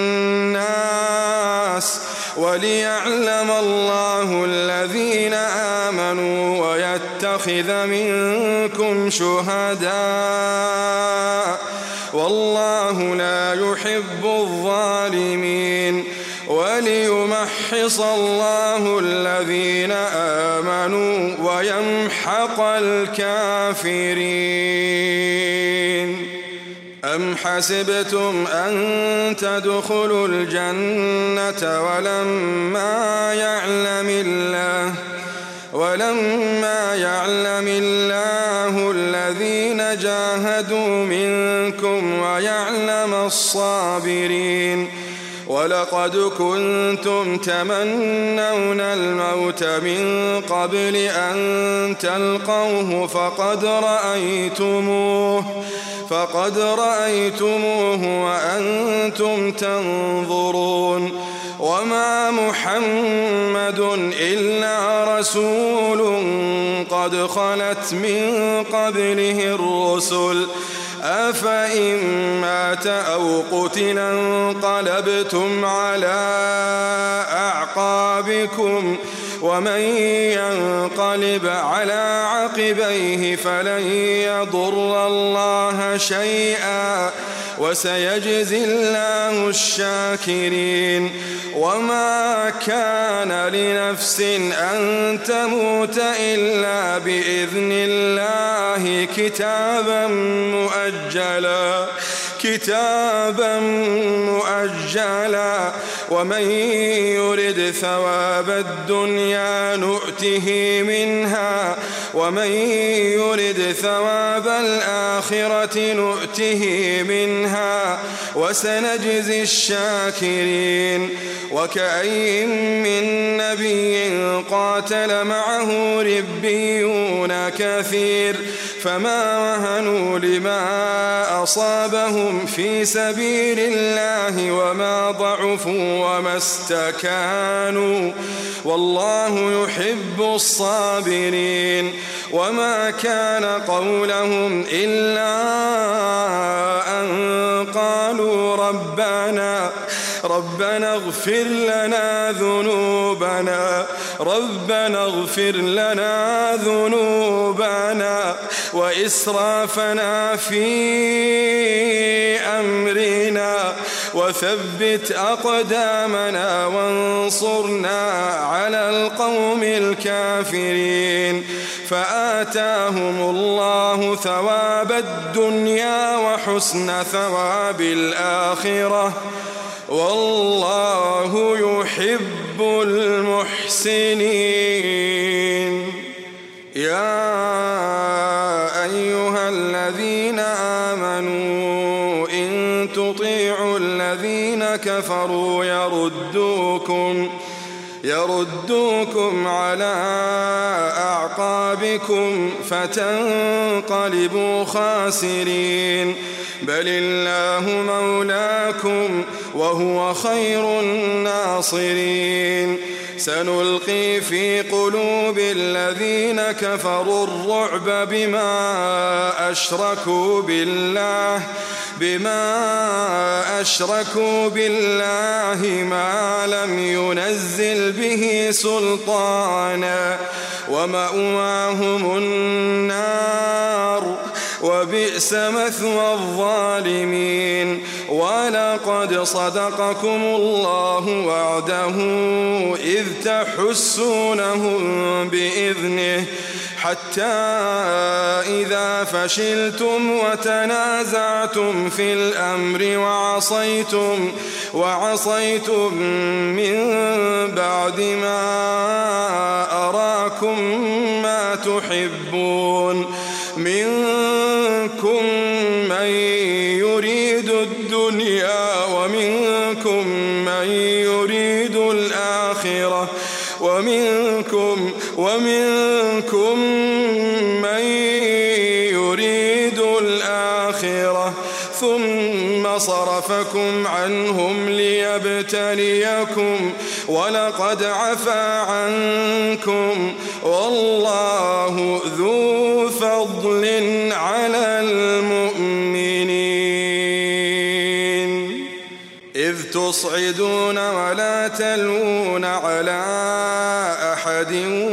الناس وليعلم الله الذين آمنوا ويتخذ منكم شهداء والله لا يحب الظالمين وليمحص الله الذين آمنوا ويمحق الكافرين أم حسبتم أن تدخلوا الجنة ولما يعلم الله الذين جاهدوا منكم ويعلم الصابرين ولقد كنتم تمنون الموت من قبل أن تلقوه فقد رأيتموه وأنتم تنظرون وما محمد إلا رسول قد خلت من قبله الرسل أفإن مات أو قتل انقلبتم على أعقابكم ومن ينقلب على عقبيه فلن يضر الله شيئا وسيجزي الله الشاكرين وما كان لنفس أن تموت إلا بإذن الله كتابا مؤجلا ومن يرد ثواب الدنيا نؤته منها ومن يرد ثواب الآخرة نؤته منها وسنجزي الشاكرين وكأي من نبي قاتل معه ربيون كثير فما وهنوا لما أصابهم في سبيل الله وما ضعفوا وما استكانوا والله يحب الصابرين وما كان قولهم إلا أن قالوا ربنا اغفر لنا ذنوبنا وإسرافنا في أمرنا وثبت أقدامنا وانصرنا على القوم الكافرين فآتاهم الله ثواب الدنيا وحسن ثواب الآخرة والله يحب المحسنين. يا أيها الذين آمنوا إن تطيعوا الذين كفروا يردوكم على أعقابكم فتنقلبوا خاسرين بل الله مولاكم وهو خير الناصرين. سنلقي في قلوب الذين كفروا الرعب بما أشركوا بالله ما لم ينزل به سلطانا ومأواهم النار وبئس مثوى الظالمين. ولقد صدقكم الله وعده إذ تحسونهم بإذنه حتى إذا فشلتم وتنازعتم في الأمر وعصيتم من بعد ما أراكم ما تحبون منكم من يريد الدنيا ومنكم من يريد الآخرة ومنكم من يريد الآخرة ثم صرفكم عنهم ليبتليكم ولقد عفا عنكم والله ذو فضل على المؤمنين. إذ تصعدون ولا تلوون على أحد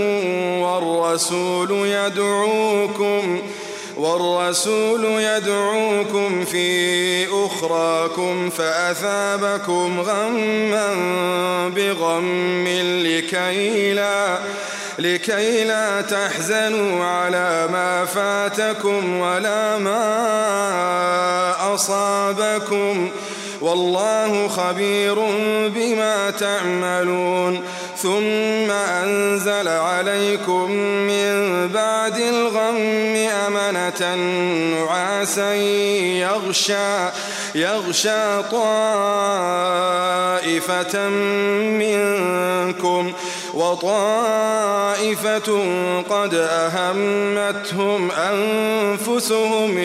والرسول يدعوكم في أخراكم فأثابكم غما بغم لكي لا تحزنوا على ما فاتكم ولا ما أصابكم والله خبير بما تعملون. ثم أنزل عليكم من بعد الغم أمنة نعاسا يغشى طائفة منكم وطائفة قد أهمتهم أنفسهم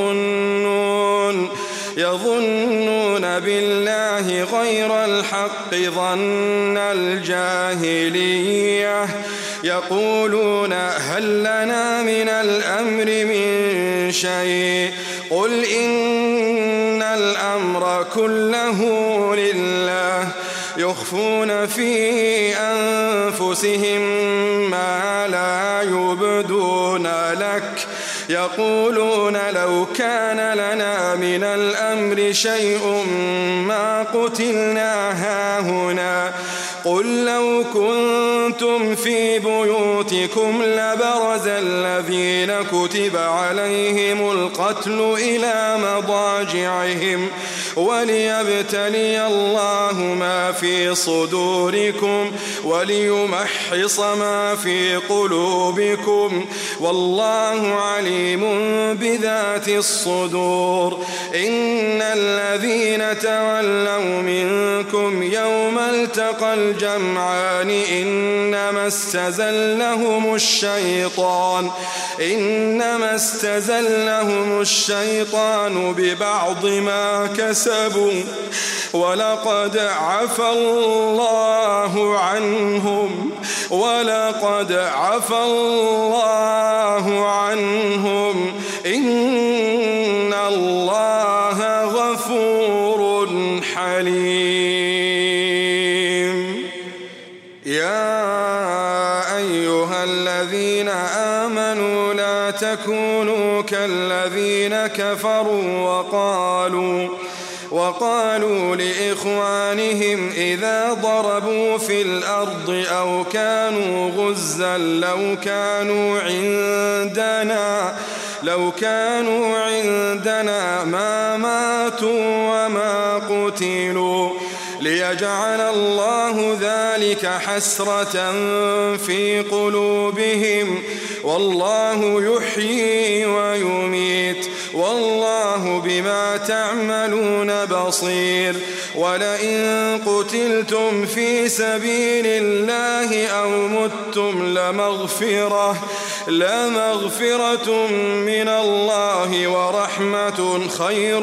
يظنون بالله غير الحق ظن الجاهلية يقولون هل لنا من الأمر من شيء قل إن الأمر كله لله يخفون في أنفسهم ما لا يبدون لك يقولون لو كان لنا من الأمر شيء ما قتلنا هاهنا قل لو كنتم في بيوتكم لبرز الذين كتب عليهم القتل إلى مضاجعهم وليبتلي الله ما في صدوركم وليمحص ما في قلوبكم والله عليم بذات الصدور. إن الذين تولوا منكم يوم التقى الجمعان إنما استزلهم الشيطان ببعض ما كسبوا ولقد عفى الله عنهم إن الله غفور حليم. يا أيها الذين آمنوا لا تكونوا كالذين كفروا وقالوا لإخوانهم إذا ضربوا في الأرض أو كانوا غزا لو كانوا عندنا ما ماتوا وما قتلوا ليجعل الله ذلك حسرة في قلوبهم والله يحيي ويميت والله بما تعملون بصير. ولئن قتلتم في سبيل الله أو متم لمغفرة من الله ورحمة خير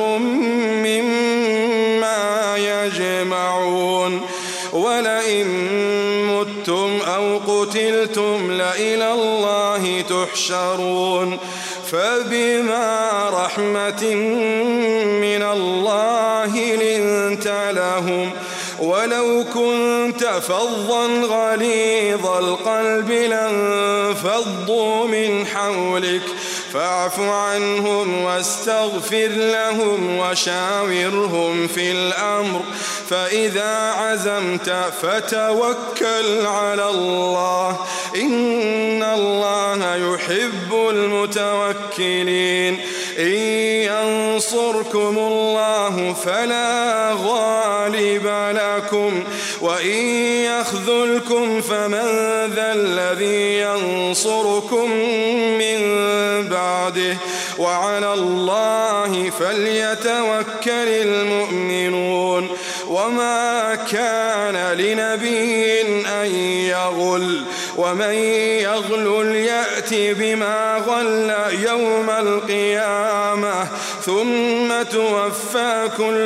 مما يجمعون. ولئن متم أو قتلتم لإلى الله تحشرون. فبما رحمة من الله لنت لهم ولو كنت فظا غليظ القلب لانفضوا من حولك فاعف عنهم واستغفر لهم وشاورهم في الأمر فإذا عزمت فتوكل على الله إن الله يحب المتوكلين. إن ينصركم الله فلا غالب لكم وإن يخذلكم فمن ذا الذي ينصركم من بعده وعلى الله فليتوكل المؤمنون. وما كان لنبي أن يغل ومن يغل يأت بما غل يوم القيامة ثم توفى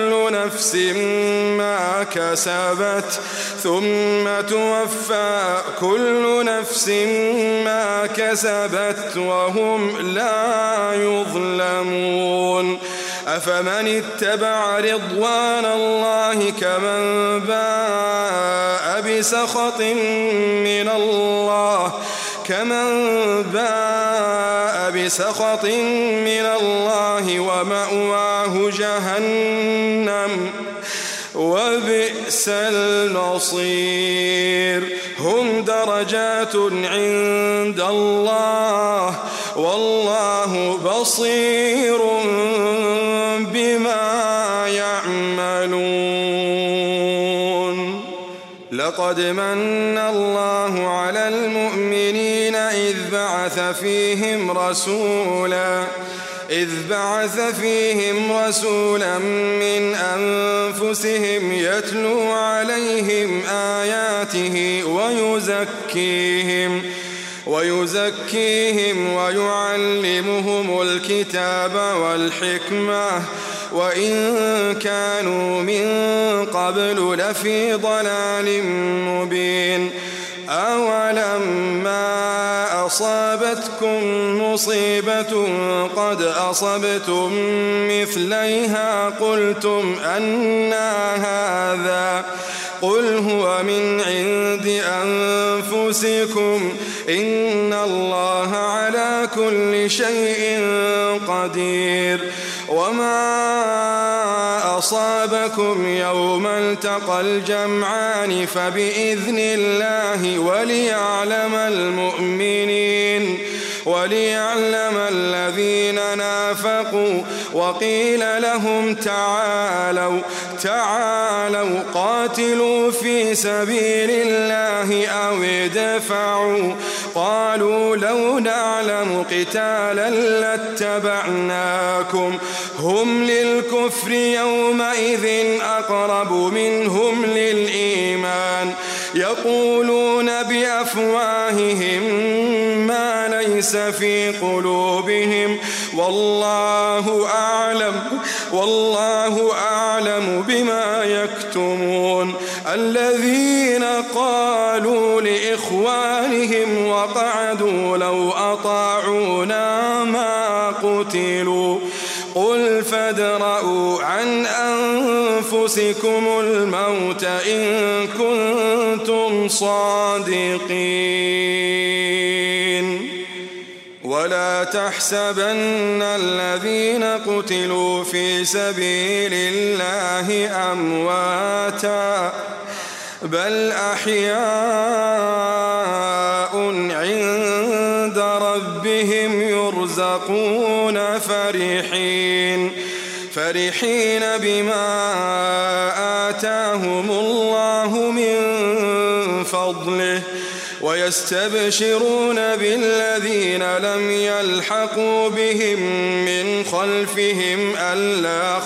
كل نفس ما كسبت وهم لا يظلمون. أفمن اتبع رضوان الله كمن باء بسخط من الله ومأواه جهنم وبئس المصير. هم درجات عند الله والله بصير بما يعملون. لقد من الله على المؤمنين إذ بعث فيهم رسولا من أنفسهم يتلو عليهم آياته ويزكيهم ويعلمهم الكتاب والحكمة وإن كانوا من قبل لفي ضلال مبين. أولما أصابتكم مصيبة قد أصبتم مثليها قلتم أنى هذا قل هو من عند أنفسكم إن الله على كل شيء قدير. وما أصابكم يوم التقى الجمعان فبإذن الله وليعلم الذين نافقوا وقيل لهم تعالوا قاتلوا في سبيل الله أو ادفعوا قالوا لو نعلم قتالا لاتبعناكم هم للكفر يومئذ أقرب منهم للإيمان يقولون بأفواههم ما ليس في قلوبهم والله أعلم بما يكتمون الذين قالوا لإخوانهم وقعدوا لو أطاعونا ما قتلوا قل فادرءوا عن أنفسكم الموت إن كنتم صادقين ولا تحسبن الذين قتلوا في سبيل الله أمواتا بل أحياء عند ربهم يرزقون فرحين بما آتاهم الله من فضله ويستبشرون بالذين لم يلحقوا بهم من خلفهم ألا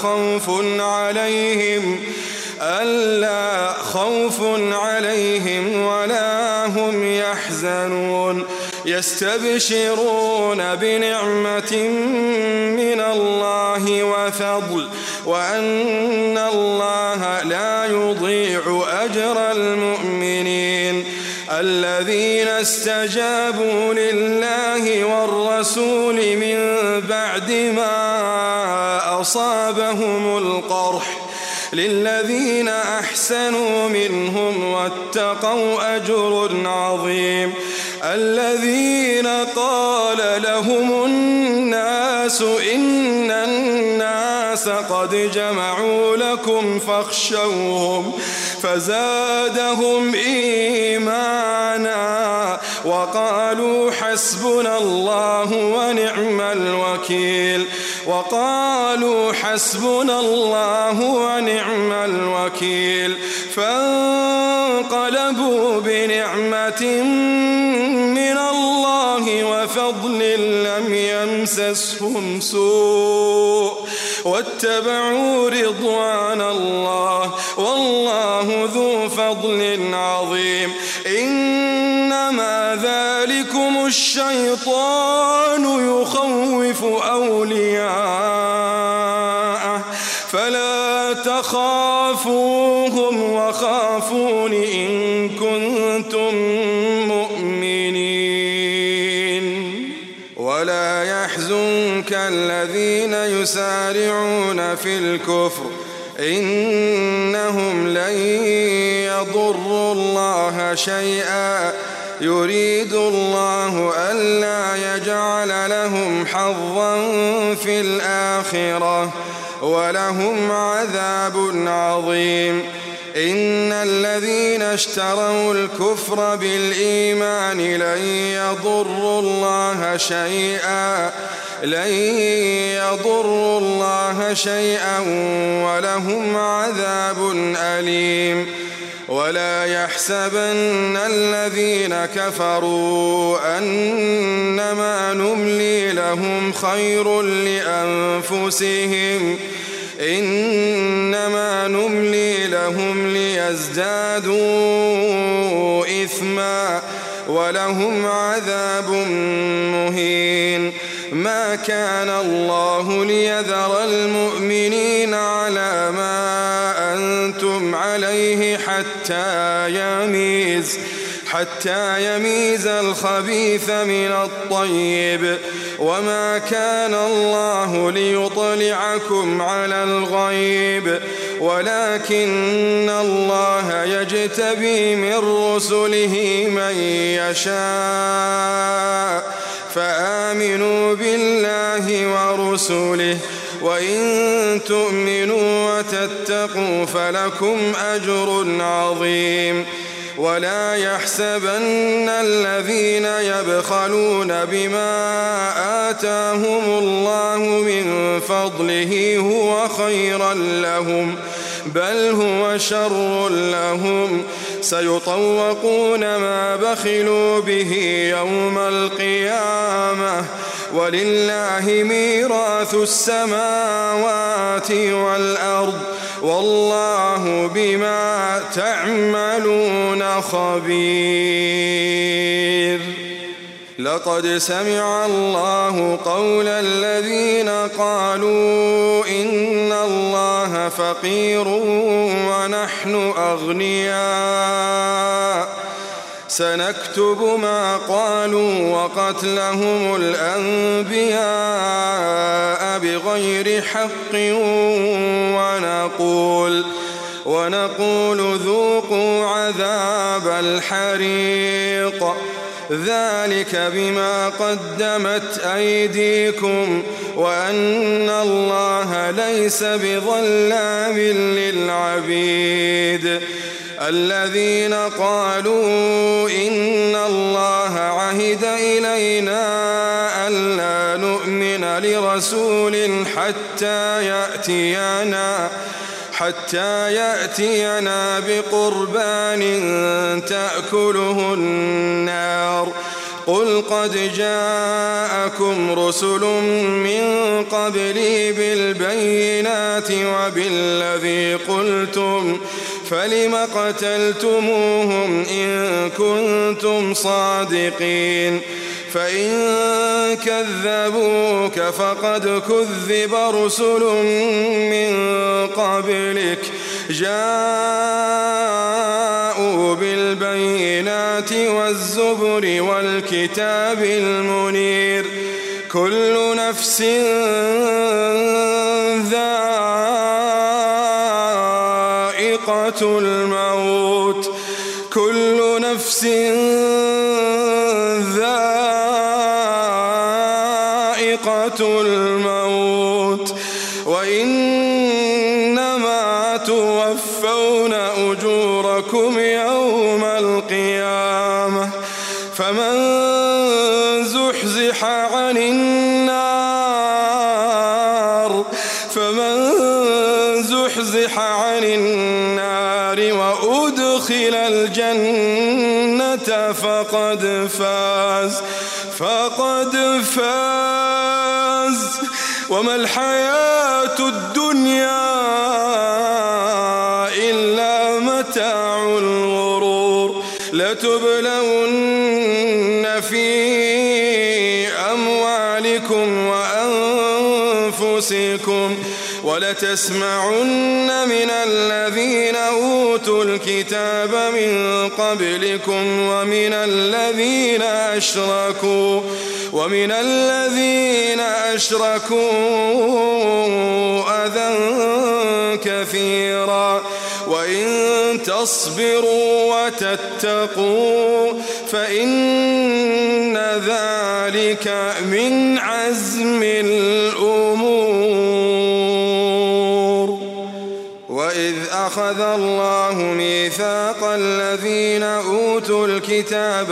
خوف عليهم ولا هم يحزنون يستبشرون بنعمة من الله وفضل وأن الله لا يضيع أجر المؤمنين الذين استجابوا لله والرسول من بعد ما أصابهم القرح للذين أحسنوا منهم واتقوا أجر عظيم الذين قال لهم الناس إن الناس قد جمعوا لكم فاخشوهم فزادهم إيمانا وقالوا حسبنا الله ونعم الوكيل فانقلبوا بنعمة من الله وفضل لم يمسسهم سوء واتبعوا رضوان الله والله ذو فضل عظيم إنما ذلكم الشيطان يخوف أولياءه فلا تخافوهم وخافون إن كنتم مؤمنين ولا يحزنك الذين يسارعون في الكفر إنهم لن يضروا الله شيئا يريد الله ألا يجعل لهم حظا في الآخرة ولهم عذاب عظيم إن الذين اشتروا الكفر بالإيمان لن يضروا الله شيئا ولهم عذاب أليم ولا يحسبن الذين كفروا أنما نملي لهم خير لأنفسهم إنما نملي لهم ليزدادوا إثما ولهم عذاب مهين ما كان الله ليذر المؤمنين على ما أنتم عليه حتى يميز الخبيث من الطيب وما كان الله ليطلعكم على الغيب ولكن الله يجتبي من رسله من يشاء فآمنوا بالله ورسله وإن تؤمنوا وتتقوا فلكم أجر عظيم ولا يحسبن الذين يبخلون بما آتاهم الله من فضله هو خيرا لهم بل هو شر لهم سيطوقون ما بخلوا به يوم القيامة ولله ميراث السماوات والأرض والله بما تعملون خبير. لقد سمع الله قول الذين قالوا إن الله فقير ونحن أغنياء سنكتب ما قالوا وقتلهم الأنبياء بغير حق ونقول ذوقوا عذاب الحريق ذلك بما قدمت أيديكم وأن الله ليس بظلام للعبيد. الذين قالوا إن الله عهد إلينا ألا نؤمن لرسول حتى يأتينا بقربان تأكله النار قل قد جاءكم رسل من قبلي بالبينات وبالذي قلتم فلم قتلتموهم إن كنتم صادقين فإن كذبوك فقد كذب رسل من قبلك جاءوا بالبينات والزبر والكتاب المنير كل نفس ذائقة الموت وإنما توفون أجوركم يوم القيامة فمن زحزح عن النار وأدخل الجنة فقد فاز وما الحياة الدنيا إلا متاع الغرور. لتبلون في أموالكم وأنفسكم ولتسمعن من الذين أوتوا الكتاب من قبلكم ومن الذين أشركوا أذى كثيرا وإن تصبروا وتتقوا فإن ذلك من عزم الأمور. وإذ أخذ الله ميثاق الذين أوتوا الكتاب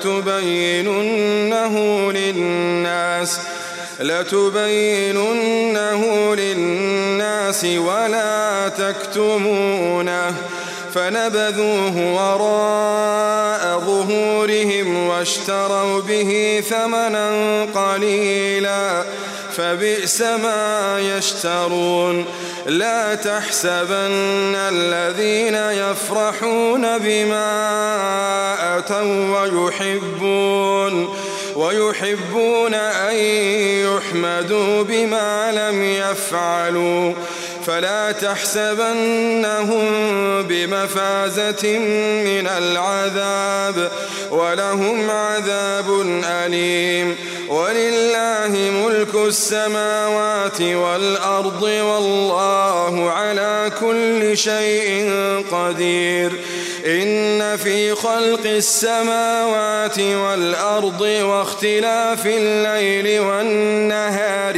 لتبيننه للناس ولا تكتمونه فنبذوه وراء ظهورهم واشتروا به ثمنا قليلا فبئس ما يشترون. لا تحسبن الذين يفرحون بما أتوا ويحبون أن يحمدوا بما لم يفعلوا فلا تحسبنهم بمفازة من العذاب ولهم عذاب أليم. ولله ملك السماوات والأرض والله على كل شيء قدير. إن في خلق السماوات والأرض واختلاف الليل والنهار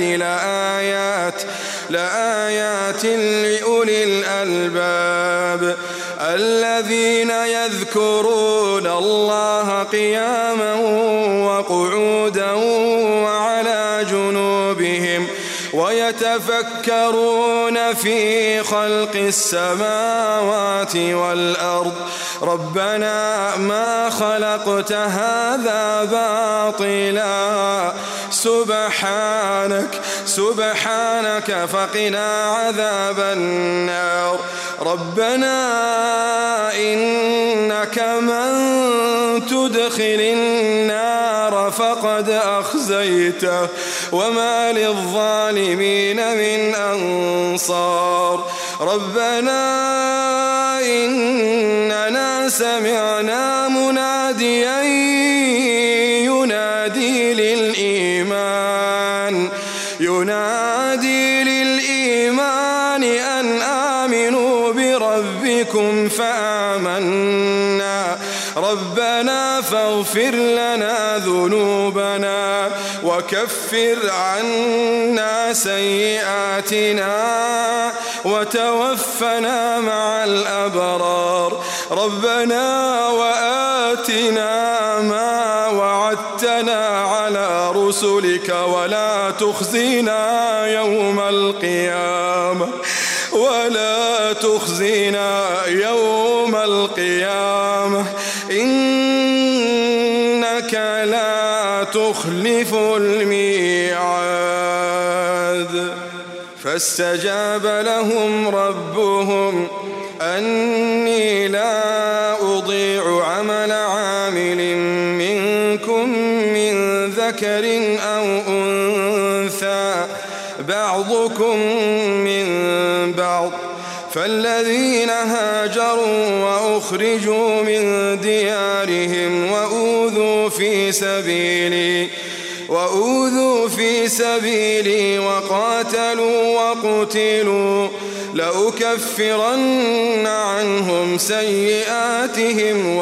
لآيات لأولي الألباب الذين يذكرون الله قياما وقعودا وعلى جنوبهم ويتفكرون في خلق السماوات والأرض ربنا ما خلقت هذا باطلا سبحانك فقنا عذاب النار ربنا إنك من تدخل النار فقد أخزيته وما للظالمين من أنصار ربنا إننا سمعنا مناديا ينادي للإيمان أن آمنوا بربكم فآمنا ربنا فاغفر لنا ذنوبنا وكفر عنا سيئاتنا وتوفنا مع الأبرار ربنا وآتنا ما وعدتنا على رسلك ولا تخزنا يوم القيامة إنك لا تخلف الميعاد فاستجاب لهم ربهم أني لا أضيع عمل عامل منكم من ذكر أو أنثى بعضكم من بعض فالذين هاجروا وأخرجوا من ديارهم وأوذوا في سبيلي وقاتلوا وقتلوا لأكفرن عنهم سيئاتهم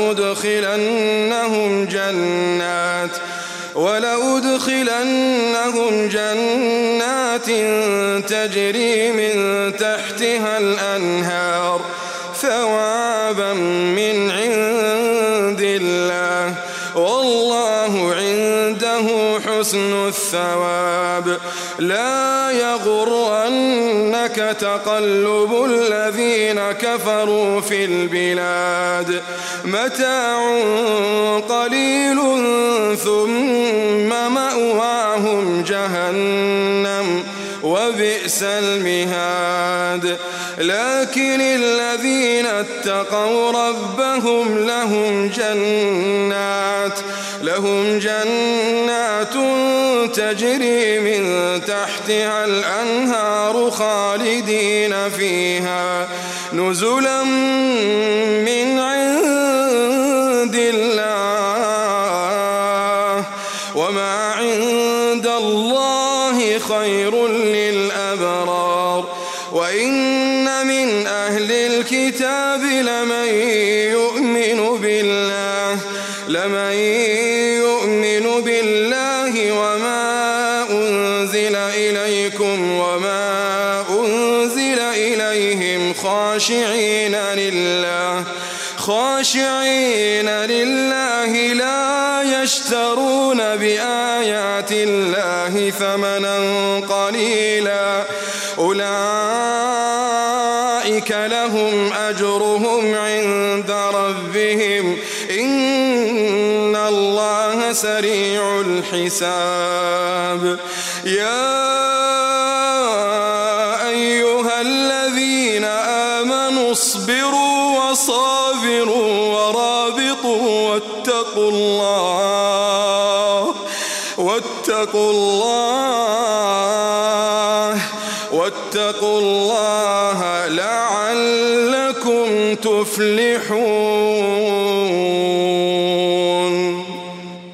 ولأدخلنهم جنات تجري من تحتها الأنهار ثوابا من عند الله والله عنده حسن الثواب لا يغرنك تقلب الذين كفروا في البلاد متاع قليل ثم مأواهم جهنم وبئس المهاد لكن الذين اتقوا ربهم لهم جنات تجري من تحتها الأنهار خالدين فيها نزلا من عند الله وما عند الله خير للأبرار وإن من أهل الكتاب لمن يؤمن بالله وما أنزل إليكم وما أنزل إليهم خاشعين لله لا يشترون بآيات الله ثمنا قليلا أولئك لهم أجرهم عند ربهم إن الله سريع الحساب يا أيها الذين آمنوا اصبروا وصابروا ورابطوا واتقوا الله لعلكم تفلحون.